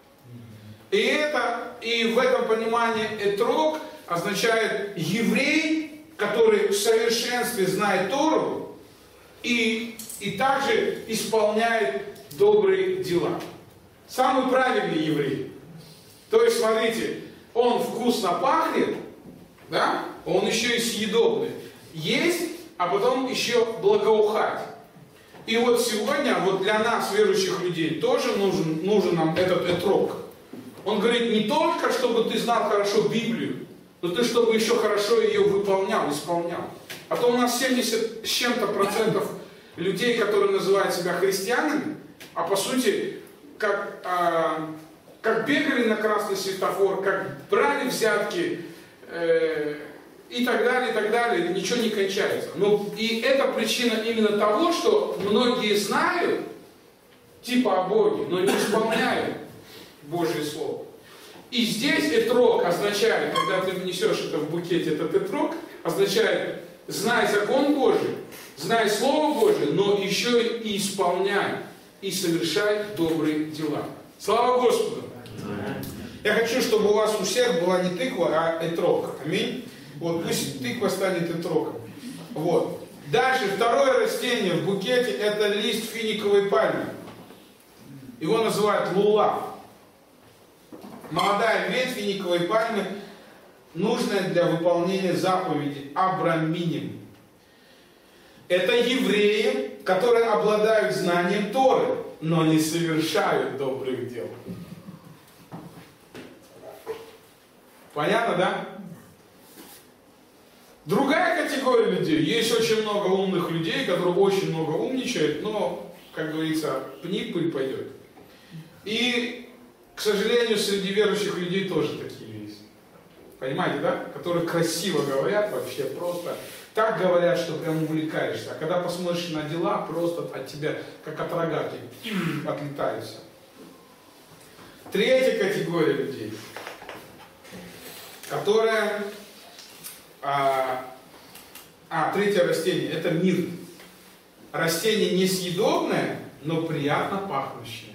И это, и в этом понимании этрог означает еврей, который в совершенстве знает Тору и, и также исполняет добрые дела. Самый правильный еврей. То есть, смотрите, он вкусно пахнет, да? Он еще и съедобный. Есть, а потом еще благоухать. И вот сегодня, вот для нас, верующих людей, тоже нужен, нужен нам этот этрог. Он говорит, не только, чтобы ты знал хорошо Библию, но ты, чтобы еще хорошо ее выполнял, исполнял. А то у нас семьдесят с чем-то процентов людей, которые называют себя христианами, а по сути, как, а, как бегали на красный светофор, как брали взятки, э, и так далее, и так далее, ничего не кончается. Но и это причина именно того, что многие знают, типа о Боге, но не исполняют Божье Слово. И здесь этрог означает, когда ты несешь это в букете, этот этрог, означает знай закон Божий, знай Слово Божие, но еще и исполняй и совершай добрые дела. Слава Господу! Я хочу, чтобы у вас у всех была не тыква, а этрог. Аминь. Вот пусть тыква станет этрогом. Вот. Дальше второе растение в букете — это лист финиковой пальмы. Его называют лулав. Молодая ветвь финиковой пальмы, нужная для выполнения заповеди Абраминим. Это евреи, которые обладают знанием Торы, но не совершают добрых дел. Понятно, да? Другая категория людей. Есть очень много умных людей, которые очень много умничают, но, как говорится, пни, пыль пойдет. И, к сожалению, среди верующих людей тоже такие есть. Понимаете, да? Которые красиво говорят, вообще просто так говорят, что прям увлекаешься. А когда посмотришь на дела, просто от тебя, как от рогаки, отлетаются. Третья категория людей, которая... А, а, третье растение, это мир. Растение несъедобное, но приятно пахнущее.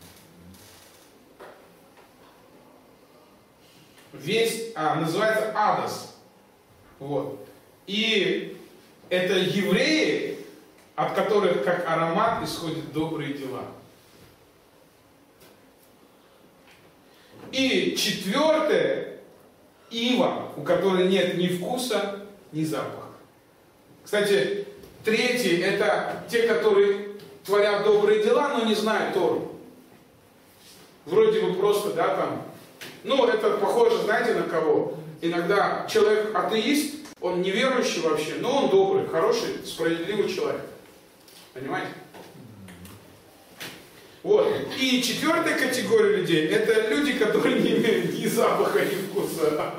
Весь, а, называется адос. Вот. И это евреи, от которых как аромат исходят добрые дела. И четвертое, ива, у которой нет ни вкуса, ни запаха. Кстати, третий — это те, которые творят добрые дела, но не знают Тору. Вроде бы просто, да, там. Ну, это похоже, знаете, на кого? Иногда человек атеист, он неверующий вообще, но он добрый, хороший, справедливый человек. Понимаете? Вот. И четвертая категория людей — это люди, которые не имеют ни запаха, ни вкуса.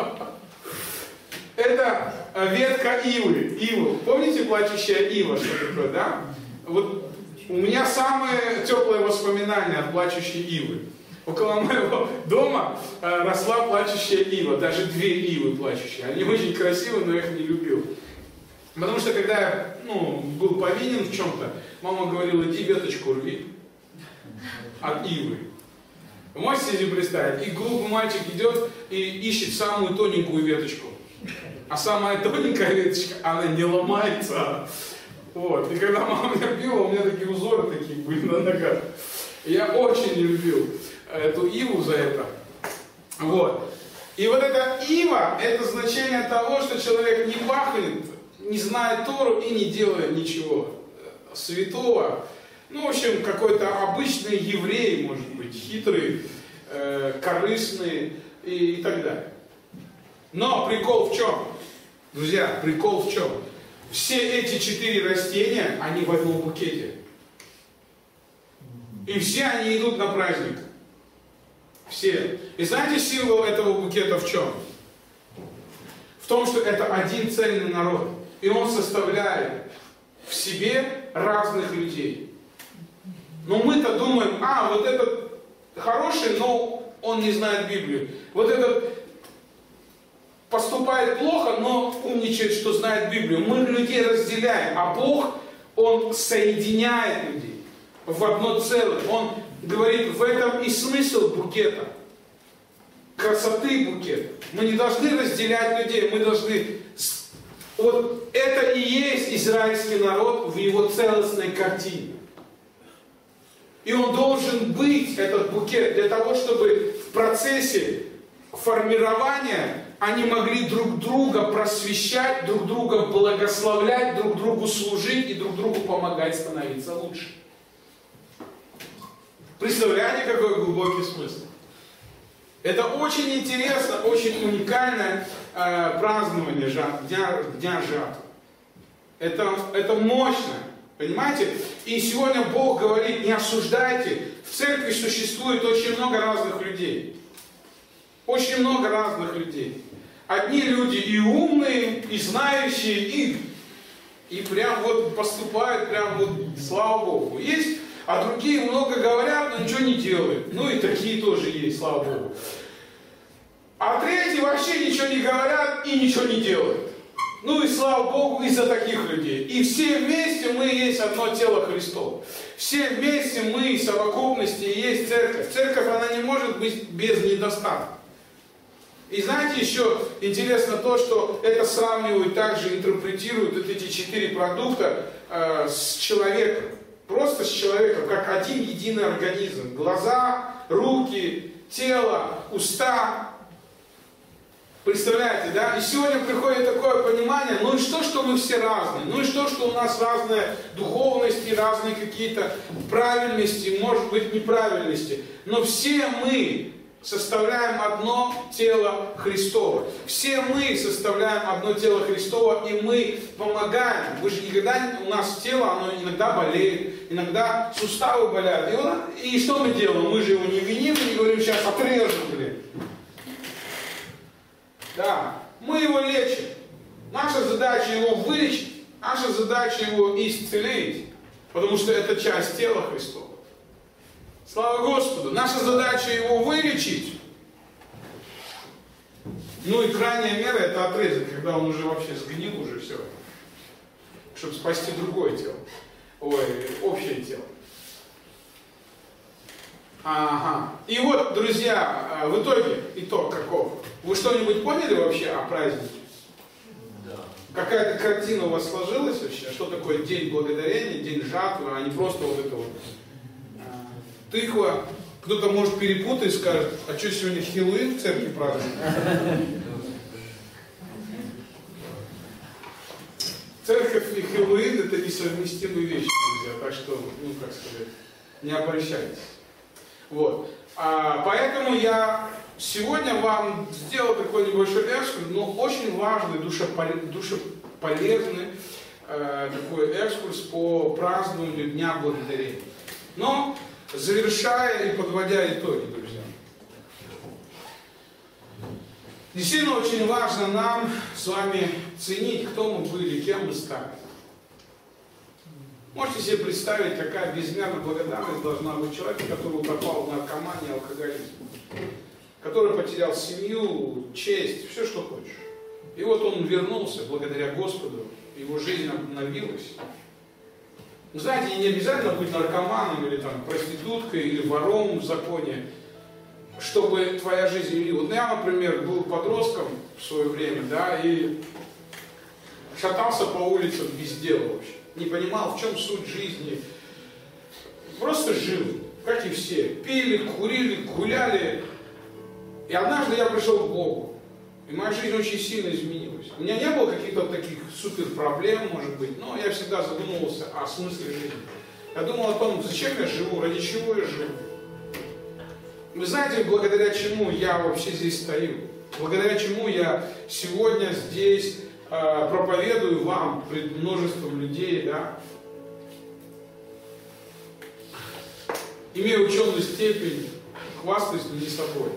Это ветка ивы. Ивы. Помните плачущая ива, что такое, да? Вот у меня самые теплые воспоминания от плачущей ивы. Около моего дома росла плачущая ива, даже две ивы плачущие. Они очень красивые, но я их не любил. Потому что когда я ну, был повинен в чем-то, мама говорила: иди веточку рви от ивы. Вы можете себе представить? И глупый мальчик идет и ищет самую тоненькую веточку. А самая тоненькая веточка, она не ломается. Вот. И когда мама меня била, у меня такие узоры такие были на ногах. Я очень не любил эту иву за это. Вот. И вот эта ива, это значение того, что человек не пахнет, не знает Тору и не делает ничего святого. Ну, в общем, какой-то обычный еврей, может быть, хитрый, э, корыстный и, и так далее. Но прикол в чем? Друзья, прикол в чем? Все эти четыре растения, они в одном букете. И все они идут на праздник. Все. И знаете символ этого букета в чем? В том, что это один цельный народ. И он составляет в себе разных людей. Но мы-то думаем: а, вот этот хороший, но он не знает Библию. Вот этот поступает плохо, но умничает, что знает Библию. Мы людей разделяем, а Бог, Он соединяет людей в одно целое. Он говорит, в этом и смысл букета. Красоты букета. Мы не должны разделять людей, мы должны... Вот это и есть израильский народ в его целостной картине. И он должен быть, этот букет, для того, чтобы в процессе формирования они могли друг друга просвещать, друг друга благословлять, друг другу служить и друг другу помогать становиться лучше. Представляете, какой глубокий смысл? Это очень интересно, очень уникальное э, празднование жат, дня, дня жатвы. Это, это мощно. Понимаете? И сегодня Бог говорит, не осуждайте. В церкви существует очень много разных людей. Очень много разных людей. Одни люди и умные, и знающие, и, и прям вот поступают, прям вот, слава Богу. Есть, а другие много говорят, но ничего не делают. Ну и такие тоже есть, слава Богу. А третьи вообще ничего не говорят и ничего не делают. Ну и слава Богу из-за таких людей. И все вместе мы есть одно тело Христово. Все вместе мы в совокупности есть церковь. Церковь, она не может быть без недостатка. И знаете, еще интересно то, что это сравнивают, также интерпретируют вот эти четыре продукта э, с человеком. Просто с человеком, как один единый организм. Глаза, руки, тело, уста. Представляете, да? И сегодня приходит такое понимание, ну и что, что мы все разные? Ну и что, что у нас разные духовности, разные какие-то правильности, может быть, неправильности. Но все мы составляем одно тело Христово. Все мы составляем одно тело Христово, и мы помогаем. Вы же никогда, у нас тело, оно иногда болеет, иногда суставы болят. И, он, и что мы делаем? Мы же его не виним, и не говорим, сейчас отрежем, блин. Да, мы его лечим. Наша задача его вылечить, наша задача его исцелить, потому что это часть тела Христова. Слава Господу! Наша задача его вылечить. Ну и крайняя мера это отрезать, когда он уже вообще сгнил, уже все. Чтобы спасти другое тело. Ой, общее тело. Ага. И вот, друзья, в итоге, итог каков? Вы что-нибудь поняли вообще о празднике? Да. Какая-то картина у вас сложилась вообще? Что такое День Благодарения, День Жатвы, а не просто вот это вот тыква? Кто-то может перепутать и скажет, а что сегодня Хэллоуин в церкви празднуют? Церковь и Хэллоуин это несовместимые вещи, друзья, так что, ну как сказать, не обольщайтесь. Вот. А, поэтому я сегодня вам сделал такой небольшой экскурс, но очень важный, душеполезный, душеполезный э, такой экскурс по празднованию Дня Благодарения. Но завершая и подводя итоги, друзья. Действительно очень важно нам с вами ценить, кто мы были, кем мы стали. Можете себе представить, какая безмерная благодарность должна быть человеку, который попал в наркоманию, алкоголизм, который потерял семью, честь, все, что хочешь. И вот он вернулся благодаря Господу, его жизнь обновилась. Вы знаете, не обязательно быть наркоманом или там, проституткой или вором в законе, чтобы твоя жизнь изменилась. Вот я, например, был подростком в свое время, да, и шатался по улицам без дела вообще. Не понимал, в чем суть жизни. Просто жил, как и все. Пили, курили, гуляли. И однажды я пришел к Богу. И моя жизнь очень сильно изменилась. У меня не было каких-то таких супер проблем, может быть, но я всегда задумывался о смысле жизни. Я думал о том, зачем я живу, ради чего я живу. Вы знаете, благодаря чему я вообще здесь стою? Благодаря чему я сегодня здесь э, проповедую вам пред множеством людей, да? Имея ученую степень, хвастаюсь, но не собой.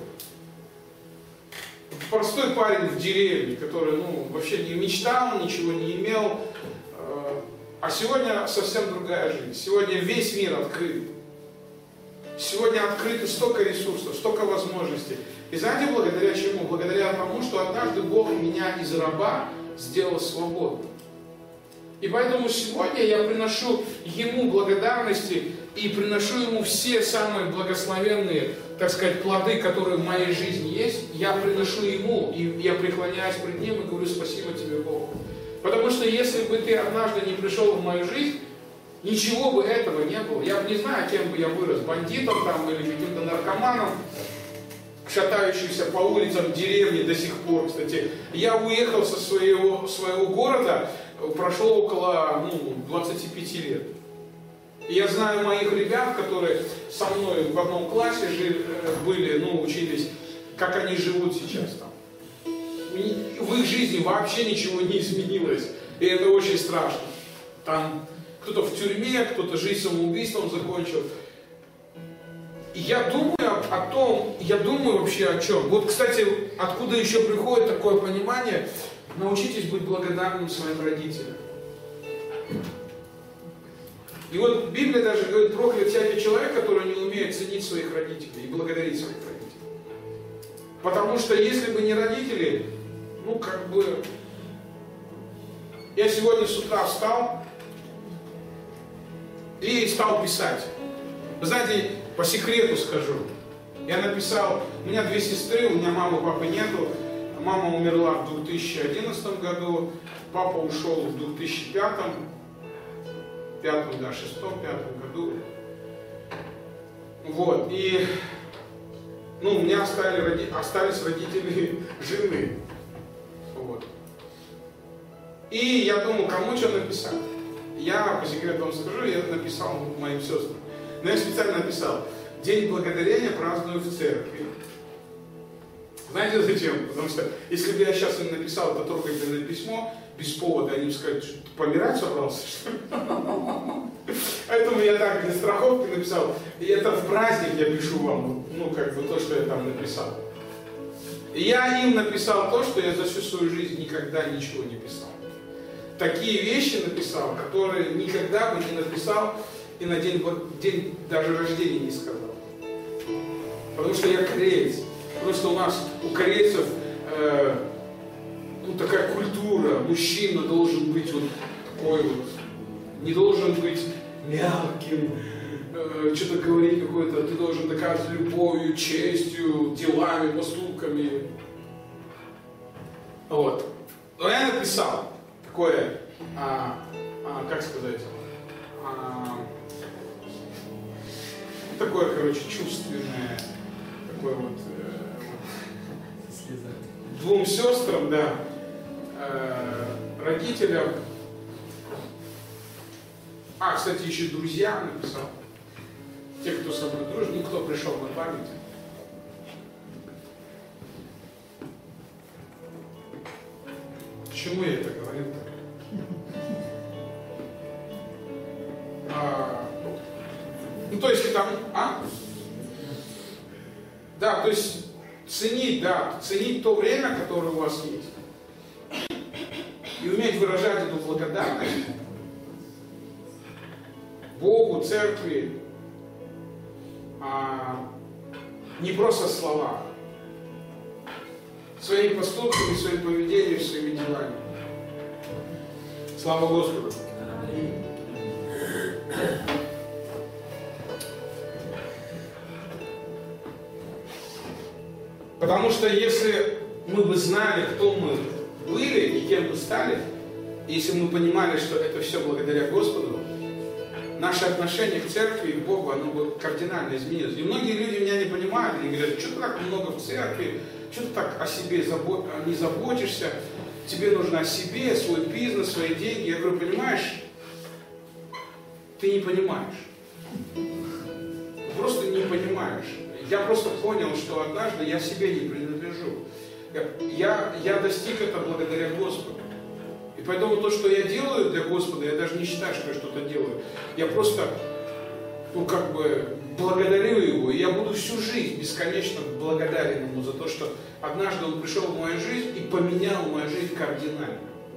Простой парень в деревне, который ну, вообще не мечтал, ничего не имел. Э, а сегодня совсем другая жизнь. Сегодня весь мир открыт. Сегодня открыто столько ресурсов, столько возможностей. И знаете, благодаря чему? Благодаря тому, что однажды Бог меня из раба сделал свободным. И поэтому сегодня я приношу Ему благодарности и приношу Ему все самые благословенные, так сказать, плоды, которые в моей жизни есть. Я приношу Ему, и я преклоняюсь пред Ним и говорю спасибо Тебе, Бог. Потому что если бы Ты однажды не пришел в мою жизнь, ничего бы этого не было. Я бы не знаю, кем бы я вырос, бандитом там или каким-то наркоманом, шатающимся по улицам деревни до сих пор, кстати. Я уехал со своего, своего города, прошло около ну, двадцати пяти лет. И я знаю моих ребят, которые со мной в одном классе жили, были, ну, учились, как они живут сейчас там. В их жизни вообще ничего не изменилось. И это очень страшно. Там кто-то в тюрьме, кто-то жизнь самоубийством закончил. И я думаю о том, я думаю вообще о чем. Вот, кстати, откуда еще приходит такое понимание, научитесь быть благодарным своим родителям. И вот Библия даже говорит, проклят всякий человек, который не умеет ценить своих родителей и благодарить своих родителей. Потому что если бы не родители, ну как бы... Я сегодня с утра встал и стал писать. Вы знаете, по секрету скажу. Я написал, у меня две сестры, у меня мамы, папы нету. Мама умерла в две тысячи одиннадцатом году, папа ушел в две тысячи пятом, пятом, да, шестом, пятом году. Вот, и, ну, у меня остались, остались родители жены. Вот. И я думал, кому что написать. Я, по секрету вам скажу, я написал моим сестрам. Но я специально написал, День Благодарения праздную в церкви. Знаете зачем? Потому что если бы я сейчас им написал это трогательное письмо, без повода, они бы сказали, что ты помирать собрался, что ли? Поэтому я так для страховки написал. И это в праздник я пишу вам, ну, как бы то, что я там написал. И я им написал то, что я за всю свою жизнь никогда ничего не писал. Такие вещи написал, которые никогда бы не написал и на день, день даже рождения не сказал. Потому что я кореец. Потому что у нас, у корейцев, э, ну, такая культура, мужчина должен быть вот такой вот, не должен быть мягким, э, что-то говорить какое-то, ты должен доказывать любовью, честью, делами, поступками. Вот. Но я написал такое, а, а, как сказать, а, такое, короче, чувственное, такое вот, э, двум сестрам, да, э, родителям. А, кстати, еще друзья написал. Те, кто со мной дружит, ну, кто пришел на память. Почему я это говорил-то? А, ну, то есть там, а? Да, то есть ценить, да, ценить то время, которое у вас есть. И уметь выражать эту благодарность Богу, церкви, а не просто слова, своими поступками, своим поведением, своими делами. Слава Господу! Потому что если мы бы знали, кто мы были и кем мы стали, если бы мы понимали, что это все благодаря Господу, наше отношение к церкви и к Богу, оно бы кардинально изменилось. И многие люди меня не понимают, они говорят, что ты так много в церкви, что ты так о себе не заботишься, тебе нужно о себе, свой бизнес, свои деньги. Я говорю, понимаешь, ты не понимаешь. Просто не понимаешь. Я просто понял, что однажды я себе не принадлежу. Я, я достиг это благодаря Господу. И поэтому то, что я делаю для Господа, я даже не считаю, что я что-то делаю. Я просто, ну как бы, благодарю Его. И я буду всю жизнь бесконечно благодарен Ему за то, что однажды Он пришел в мою жизнь и поменял мою жизнь кардинально.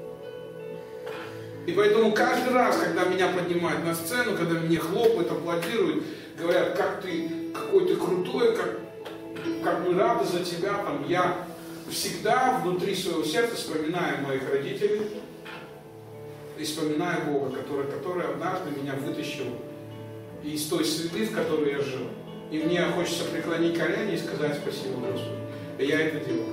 И поэтому каждый раз, когда меня поднимают на сцену, когда мне хлопают, аплодируют, говорят, как ты, какой ты крутой, как, как мы рады за тебя, там, я всегда внутри своего сердца вспоминаю моих родителей и вспоминаю Бога, который, который однажды меня вытащил из той среды, в которой я жил. И мне хочется преклонить колени и сказать спасибо Господу. И я это делаю.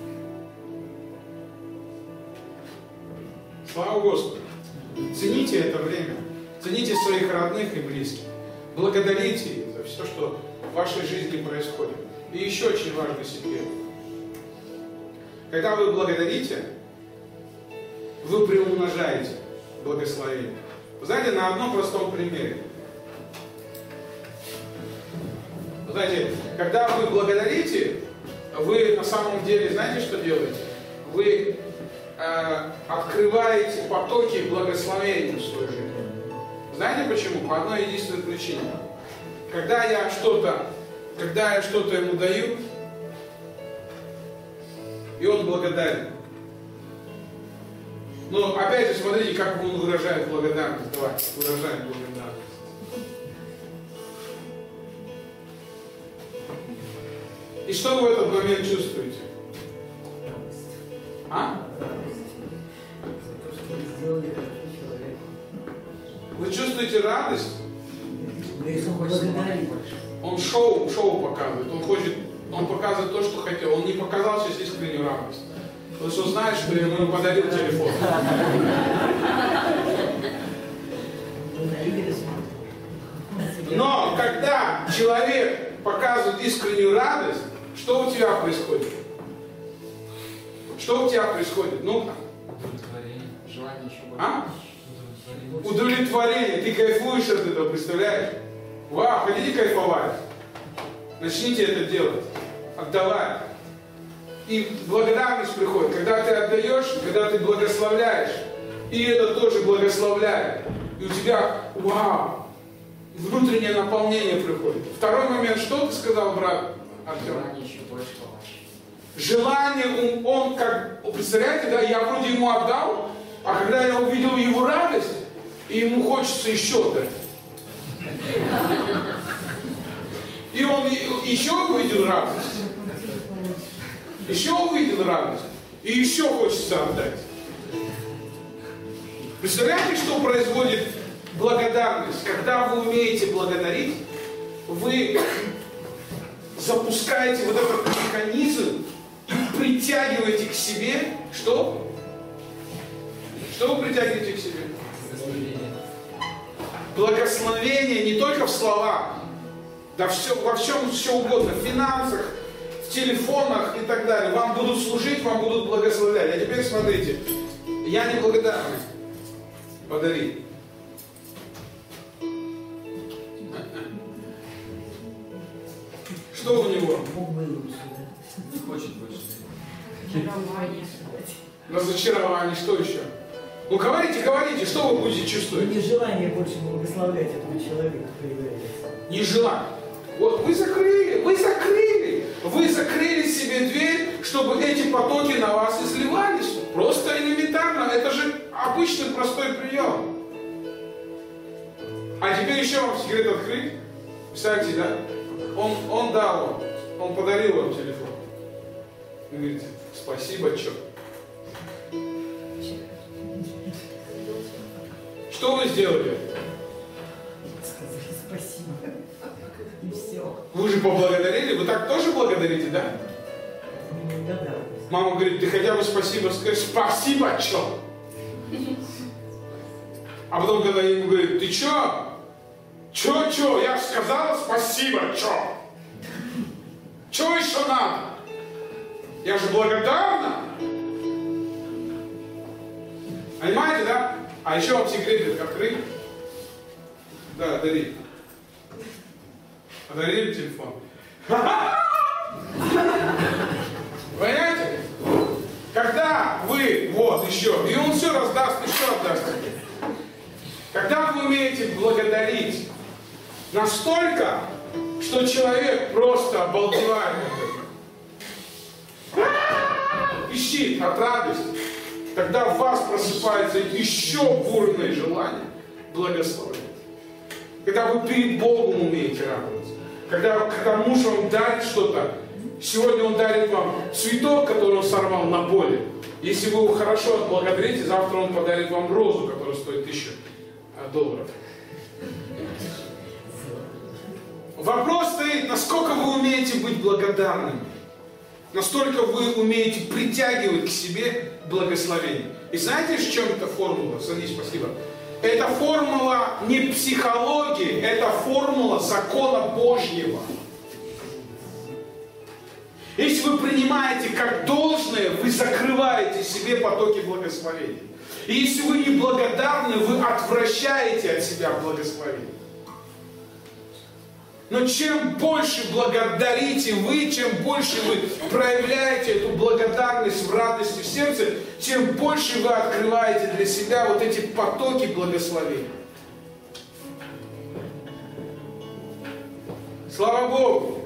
Слава Господу! Цените это время, цените своих родных и близких, благодарите их за все, что в вашей жизни происходит. И еще очень важный секрет. Когда вы благодарите, вы приумножаете благословение. Вы знаете, на одном простом примере. Вы знаете, когда вы благодарите, вы на самом деле, знаете, что делаете? Вы э, открываете потоки благословения в свою жизнь. Знаете почему? По одной единственной причине. Когда я что-то, когда я что-то ему даю, и он благодарен. Но опять же, смотрите, как он выражает благодарность. Давайте, выражаем благодарность. И что вы в этот момент чувствуете? А? Вы чувствуете радость? Он шоу, шоу показывает. Он хочет, он показывает то, что хотел. Он не показал сейчас искреннюю радость. Потому что знает, что я ему подарил телефон. Но когда человек показывает искреннюю радость, что у тебя происходит? Что у тебя происходит? Ну, удовлетворение, желание еще больше. А? Удовлетворение. Ты кайфуешь от этого, представляешь? Вау, хотите кайфовать? Начните это делать. Отдавать. И благодарность приходит, когда ты отдаешь, когда ты благословляешь. И это тоже благословляет. И у тебя, вау, внутреннее наполнение приходит. Второй момент, что ты сказал, брат Артем? Желание еще больше помочь. Желание, он, он как, представляете, да, я вроде ему отдал, а когда я увидел его радость, и ему хочется еще дать. И он еще увидел радость. Еще увидел радость. И еще хочется отдать. Представляете, что происходит благодарность? Когда вы умеете благодарить, вы запускаете вот этот механизм и притягиваете к себе, что? Что вы притягиваете к себе? Благословение не только в словах, да все, во всем все угодно, в финансах, в телефонах и так далее. Вам будут служить, вам будут благословлять. А теперь смотрите, я не благодарный. Подари. Что у него? Хочет больше. Разочарование, что еще? Ну говорите, говорите, что вы будете чувствовать? Нежелание больше благословлять этого человека появляется. Нежелание. Вот вы закрыли, вы закрыли, вы закрыли себе дверь, чтобы эти потоки на вас изливались. Просто элементарно, это же обычный простой прием. А теперь еще вам секрет открыть. Представьте, да? Он, он дал вам, он подарил вам телефон. Вы говорите, спасибо, чё? Что вы сделали? Сказали спасибо. И все. Вы же поблагодарили? Вы так тоже благодарите, да? Мама говорит, ты хотя бы спасибо скажи. Спасибо, чё? А потом, когда ему говорит, ты чё? Чё, чё? Я сказала спасибо, чё? Чё еще надо? Я же благодарна. Понимаете, да? А еще вам секрет открыть. Да, дари. Подарили телефон. Понимаете? Когда вы, вот еще, и он все раздаст, еще отдаст. Когда вы умеете благодарить настолько, что человек просто обалдевает, ищет от радости, тогда в вас просыпается еще бурное желание благословить. Когда вы перед Богом умеете радоваться, когда, когда муж вам дарит что-то, сегодня он дарит вам цветок, который он сорвал на поле. Если вы его хорошо отблагодарите, завтра он подарит вам розу, которая стоит тысячу долларов. Вопрос стоит, насколько вы умеете быть благодарными, настолько вы умеете притягивать к себе благословение. И знаете, в чем эта формула? Садись, спасибо. Это формула не психологии, это формула закона Божьего. Если вы принимаете как должное, вы закрываете себе потоки благословения. И если вы не благодарны, вы отвращаете от себя благословение. Но чем больше благодарите вы, чем больше вы проявляете эту благодарность в радости в сердце, тем больше вы открываете для себя вот эти потоки благословения. Слава Богу!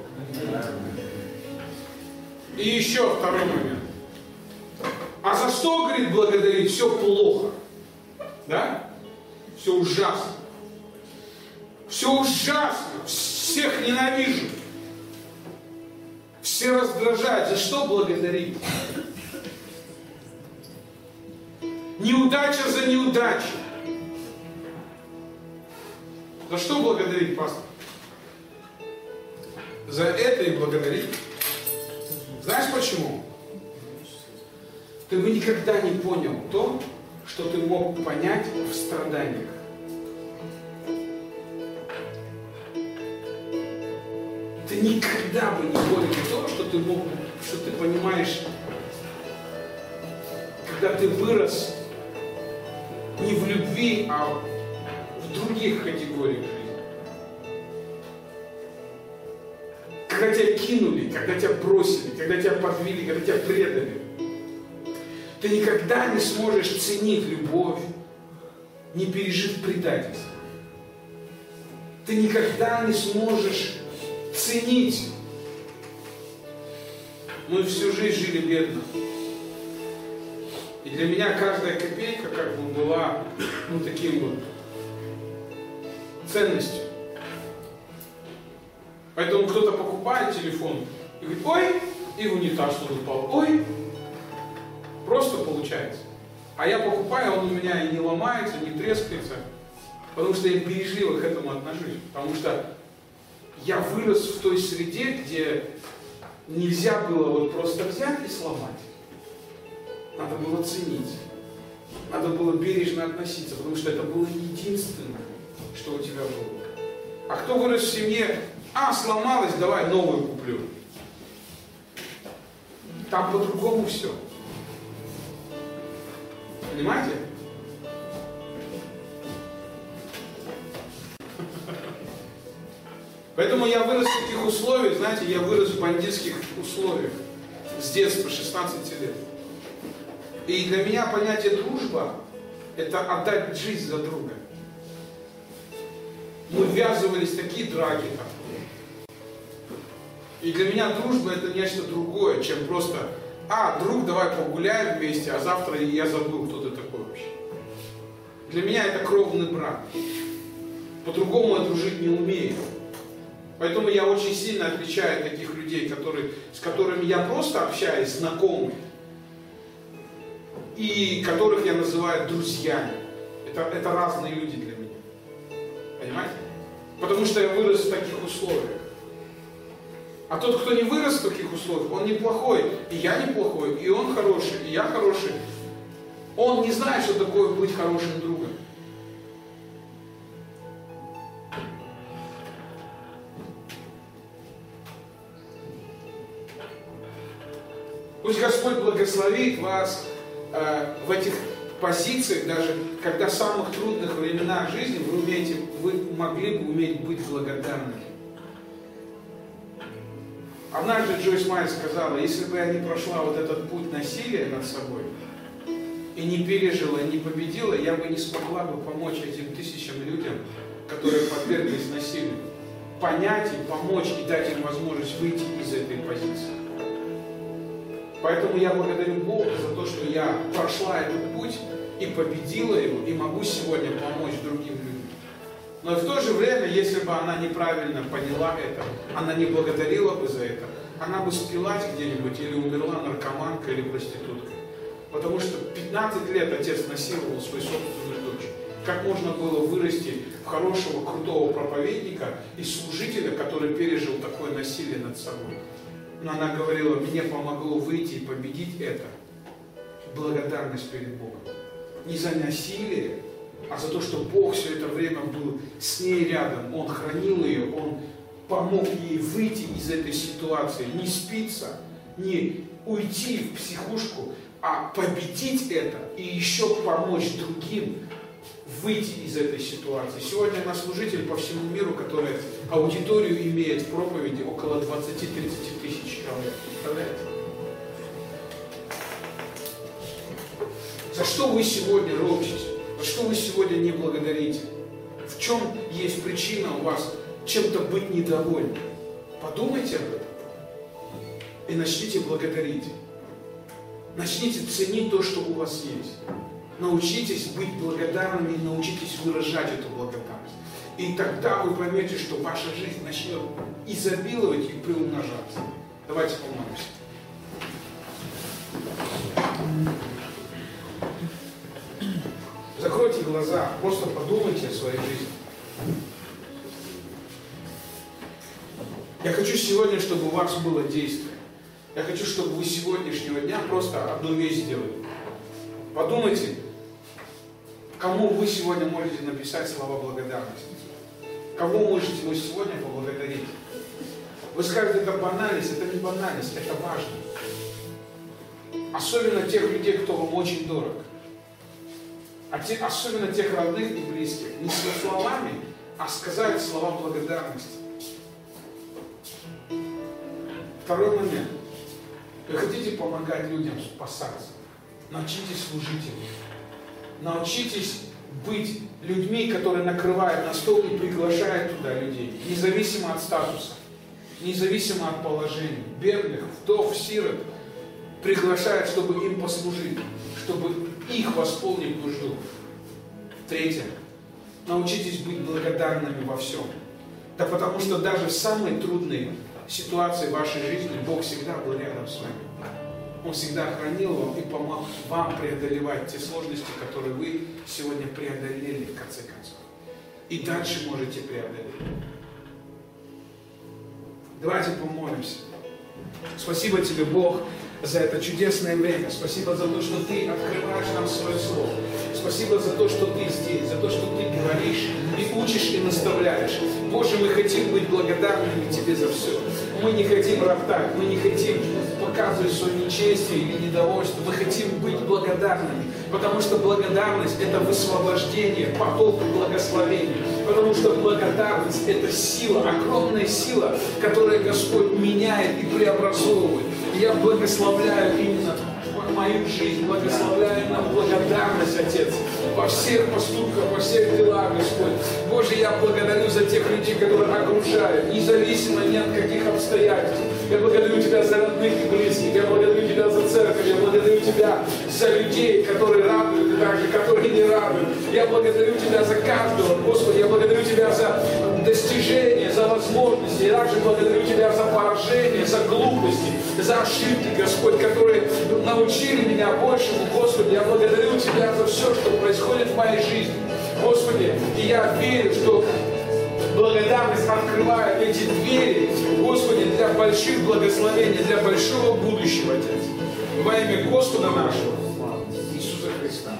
И еще второй момент. А за что, говорит, благодарить? Все плохо. Да? Все ужасно. Все ужасно. Всех ненавижу. Все раздражают. За что благодарить? Неудача за неудачу. За что благодарить, пастор? За это и благодарить. Знаешь почему? Ты бы никогда не понял то, что ты мог понять в страданиях. Ты никогда бы не понял то, что ты мог, что ты понимаешь, когда ты вырос не в любви, а в других категориях жизни. Когда тебя кинули, когда тебя бросили, когда тебя подвели, когда тебя предали. Ты никогда не сможешь ценить любовь, не пережив предательство. Ты никогда не сможешь ценить. Мы всю жизнь жили бедно. И для меня каждая копейка как бы была, ну, таким вот ценностью. Поэтому кто-то покупает телефон и говорит, ой, и в унитаз что упал, ой. Просто получается. А я покупаю, он у меня и не ломается, не трескается, потому что я бережливо к этому отношусь. Потому что я вырос в той среде, где нельзя было вот просто взять и сломать. Надо было ценить. Надо было бережно относиться, потому что это было единственное, что у тебя было. А кто вырос в семье, а, сломалась, давай новую куплю. Там по-другому все. Понимаете? Поэтому я вырос в таких условиях, знаете, я вырос в бандитских условиях с детства, шестнадцати лет. И для меня понятие дружба – это отдать жизнь за друга. Мы ввязывались в такие драки там. И для меня дружба – это нечто другое, чем просто а, друг, давай погуляем вместе, а завтра я забыл, кто ты такой вообще. Для меня это кровный брат. По-другому я дружить не умею. Поэтому я очень сильно отличаю таких людей, которые, с которыми я просто общаюсь, знакомые, и которых я называю друзьями. Это, это разные люди для меня. Понимаете? Потому что я вырос в таких условиях. А тот, кто не вырос в таких условиях, он неплохой, и я неплохой, и он хороший, и я хороший. Он не знает, что такое быть хорошим другом. Пусть Господь благословит вас э, в этих позициях, даже когда в самых трудных временах жизни вы, умеете, вы могли бы уметь быть благодарными. Однажды Джойс Майер сказала, если бы я не прошла вот этот путь насилия над собой, и не пережила, и не победила, я бы не смогла бы помочь этим тысячам людям, которые подверглись насилию, понять и помочь, и дать им возможность выйти из этой позиции. Поэтому я благодарю Бога за то, что я прошла этот путь и победила его, и могу сегодня помочь другим людям. Но в то же время, если бы она неправильно поняла это, она не благодарила бы за это, она бы спилась где-нибудь или умерла наркоманкой или проституткой. Потому что пятнадцать лет отец насиловал свою собственную дочь. Как можно было вырасти в хорошего, крутого проповедника и служителя, который пережил такое насилие над собой? Но она говорила, мне помогло выйти и победить это. Благодарность перед Богом. Не за насилие, а за то, что Бог все это время был с ней рядом. Он хранил ее, Он помог ей выйти из этой ситуации. Не спиться, не уйти в психушку, а победить это и еще помочь другим выйти из этой ситуации. Сегодня она служитель по всему миру, который аудиторию имеет в проповеди около двадцати-тридцати тысяч человек. Представляете? За что вы сегодня ропщите? За что вы сегодня не благодарите? В чем есть причина у вас чем-то быть недовольным? Подумайте об этом и начните благодарить. Начните ценить то, что у вас есть. Научитесь быть благодарными и научитесь выражать эту благодарность. И тогда вы поймете, что ваша жизнь начнет изобиловать и приумножаться. Давайте помолимся. Закройте глаза, просто подумайте о своей жизни. Я хочу сегодня, чтобы у вас было действие. Я хочу, чтобы вы с сегодняшнего дня просто одну вещь сделали. Подумайте, кому вы сегодня можете написать слова благодарности. Кого можете вы сегодня поблагодарить? Вы скажете, это банальность, это не банальность, это важно. Особенно тех людей, кто вам очень дорог. А те, особенно тех родных и близких. Не словами, а сказать слова благодарности. Второй момент. Вы хотите помогать людям спасаться? Научитесь служить им. Научитесь быть людьми, которые накрывают на стол и приглашают туда людей. Независимо от статуса. Независимо от положения. Бедных, вдов, сирот. Приглашают, чтобы им послужить. Чтобы их восполнить нужду. Третье. Научитесь быть благодарными во всем. Да потому что даже в самые трудные ситуации в вашей жизни Бог всегда был рядом с вами. Он всегда хранил вам и помог вам преодолевать те сложности, которые вы сегодня преодолели в конце концов. И дальше можете преодолеть. Давайте помолимся. Спасибо тебе, Бог, за это чудесное время. Спасибо за то, что Ты открываешь нам свое Слово. Спасибо за то, что Ты здесь, за то, что Ты говоришь и учишь, и наставляешь. Боже, мы хотим быть благодарными Тебе за все. Мы не хотим роптать, мы не хотим показывать свое нечестие или недовольство. Мы хотим быть благодарными, потому что благодарность – это высвобождение потока благословения. Потому что благодарность – это сила, огромная сила, которая Господь меняет и преобразовывает. И я благословляю именно мою жизнь, благословляю нам благодарность, Отец, во всех поступках, во всех делах, Господь. Боже, я благодарю за тех людей, которые окружают, независимо ни от каких обстоятельств. Я благодарю Тебя за родных и близких, я благодарю Тебя за церковь, я благодарю Тебя за людей, которые радуют и также, которые не радуют. Я благодарю Тебя за каждого, Господи, я благодарю Тебя за достижения, за возможности. Я также благодарю Тебя за поражение, за глупости, за ошибки, Господь, которые научили меня большему, Господи. Я благодарю Тебя за все, что происходит в моей жизни, Господи. И я верю, что благодарность открывает эти двери, Господи, для больших благословений, для большого будущего, Отец. Во имя Господа нашего Иисуса Христа.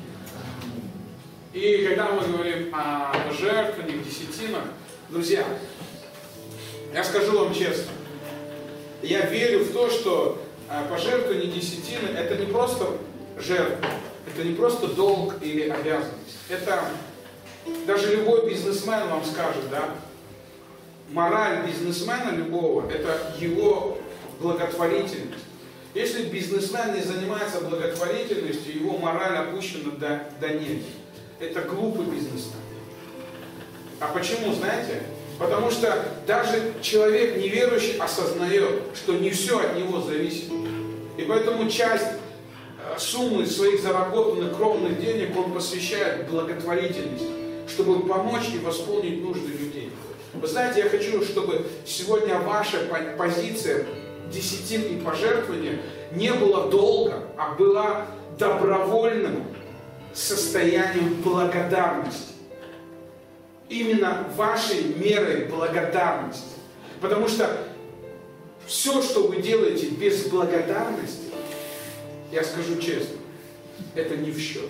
И когда мы говорим о жертвованиях, десятинах, друзья, я скажу вам честно, я верю в то, что пожертвование десятины – это не просто жертва, это не просто долг или обязанность. Это даже любой бизнесмен вам скажет, да, мораль бизнесмена любого – это его благотворительность. Если бизнесмен не занимается благотворительностью, его мораль опущена до, до нет. Это глупый бизнесмен. А почему, знаете? Потому что даже человек неверующий осознает, что не все от него зависит. И поэтому часть суммы своих заработанных кровных денег он посвящает благотворительности, чтобы помочь и восполнить нужды людей. Вы знаете, я хочу, чтобы сегодня ваша позиция десятин и пожертвования не была долгом, а была добровольным состоянием благодарности. Именно вашей мерой благодарности. Потому что все, что вы делаете без благодарности, я скажу честно, это не в счет.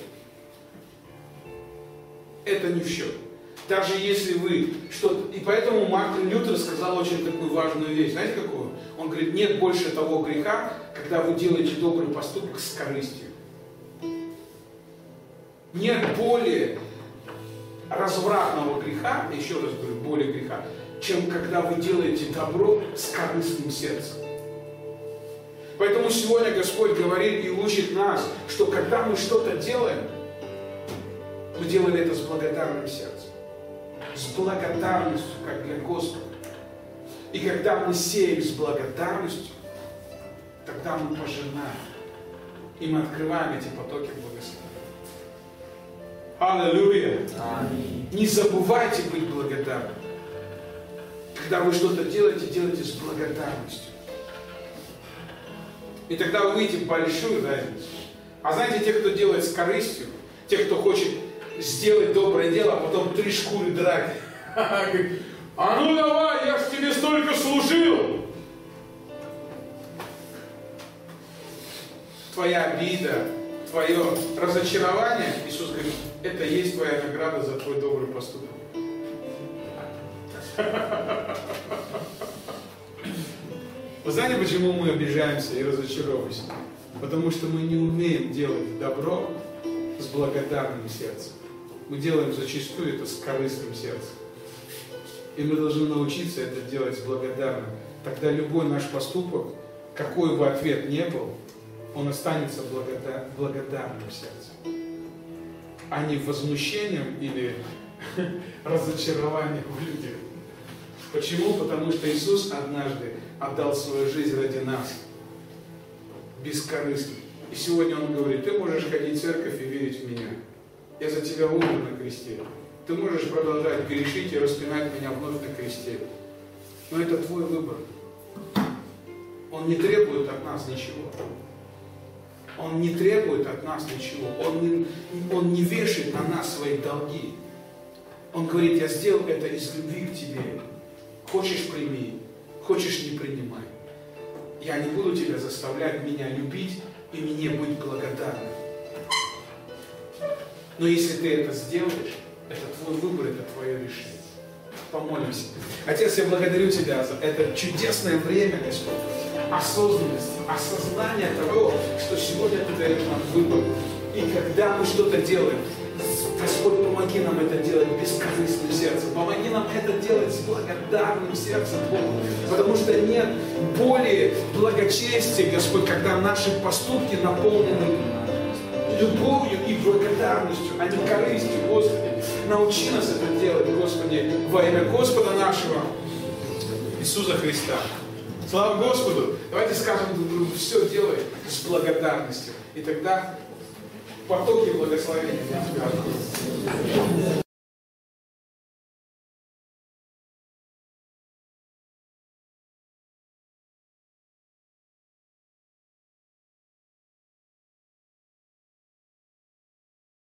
Это не в счет. Даже если вы что-то... И поэтому Мартин Лютер сказал очень такую важную вещь. Знаете какую? Он говорит, нет больше того греха, когда вы делаете добрый поступок с корыстью. Нет более развратного греха, еще раз говорю, более греха, чем когда вы делаете добро с корыстным сердцем. Поэтому сегодня Господь говорит и учит нас, что когда мы что-то делаем, мы делали это с благодарным сердцем. С благодарностью, как для Господа. И когда мы сеем с благодарностью, тогда мы пожинаем. И мы открываем эти потоки благословения. Аллилуйя! Аминь. Не забывайте быть благодарным. Когда вы что-то делаете, делайте с благодарностью. И тогда вы увидите большую разницу. А знаете, те, кто делает с корыстью, те, кто хочет сделать доброе дело, а потом три шкуры драть. А ну давай, я ж тебе столько служил. Твоя обида, твое разочарование, Иисус говорит, это и есть твоя награда за твой добрый поступок. Вы знаете, почему мы обижаемся и разочаровываемся? Потому что мы не умеем делать добро с благодарным сердцем. Мы делаем зачастую это с корыстным сердцем. И мы должны научиться это делать с благодарным. Тогда любой наш поступок, какой бы ответ ни был, он останется благодар... благодарным сердцем, а не возмущением или разочарованием в людях. Почему? Потому что Иисус однажды отдал свою жизнь ради нас, бескорыстно. И сегодня Он говорит, ты можешь ходить в церковь и верить в Меня. Я за тебя умер на кресте. Ты можешь продолжать грешить и распинать Меня вновь на кресте. Но это твой выбор. Он не требует от нас ничего. Он не требует от нас ничего. Он не, он не вешает на нас свои долги. Он говорит, я сделал это из любви к тебе. Хочешь — прими, хочешь — не принимай. Я не буду тебя заставлять меня любить и мне быть благодарным. Но если ты это сделаешь, это твой выбор, это твое решение. Помолимся. Отец, я благодарю Тебя за это чудесное время, Господь. Осознанность, осознание того, что сегодня Ты даешь нам выбор. И когда мы что-то делаем, Господь, помоги нам это делать бескорыстным сердцем. Помоги нам это делать с благодарным сердцем, Богу. Потому что нет более благочестия, Господь, когда наши поступки наполнены любовью и благодарностью, а не корыстью, Господи. Научи нас это делать, Господи, во имя Господа нашего Иисуса Христа. Слава Господу! Давайте скажем друг другу, все делай с благодарностью. И тогда потоки благословения.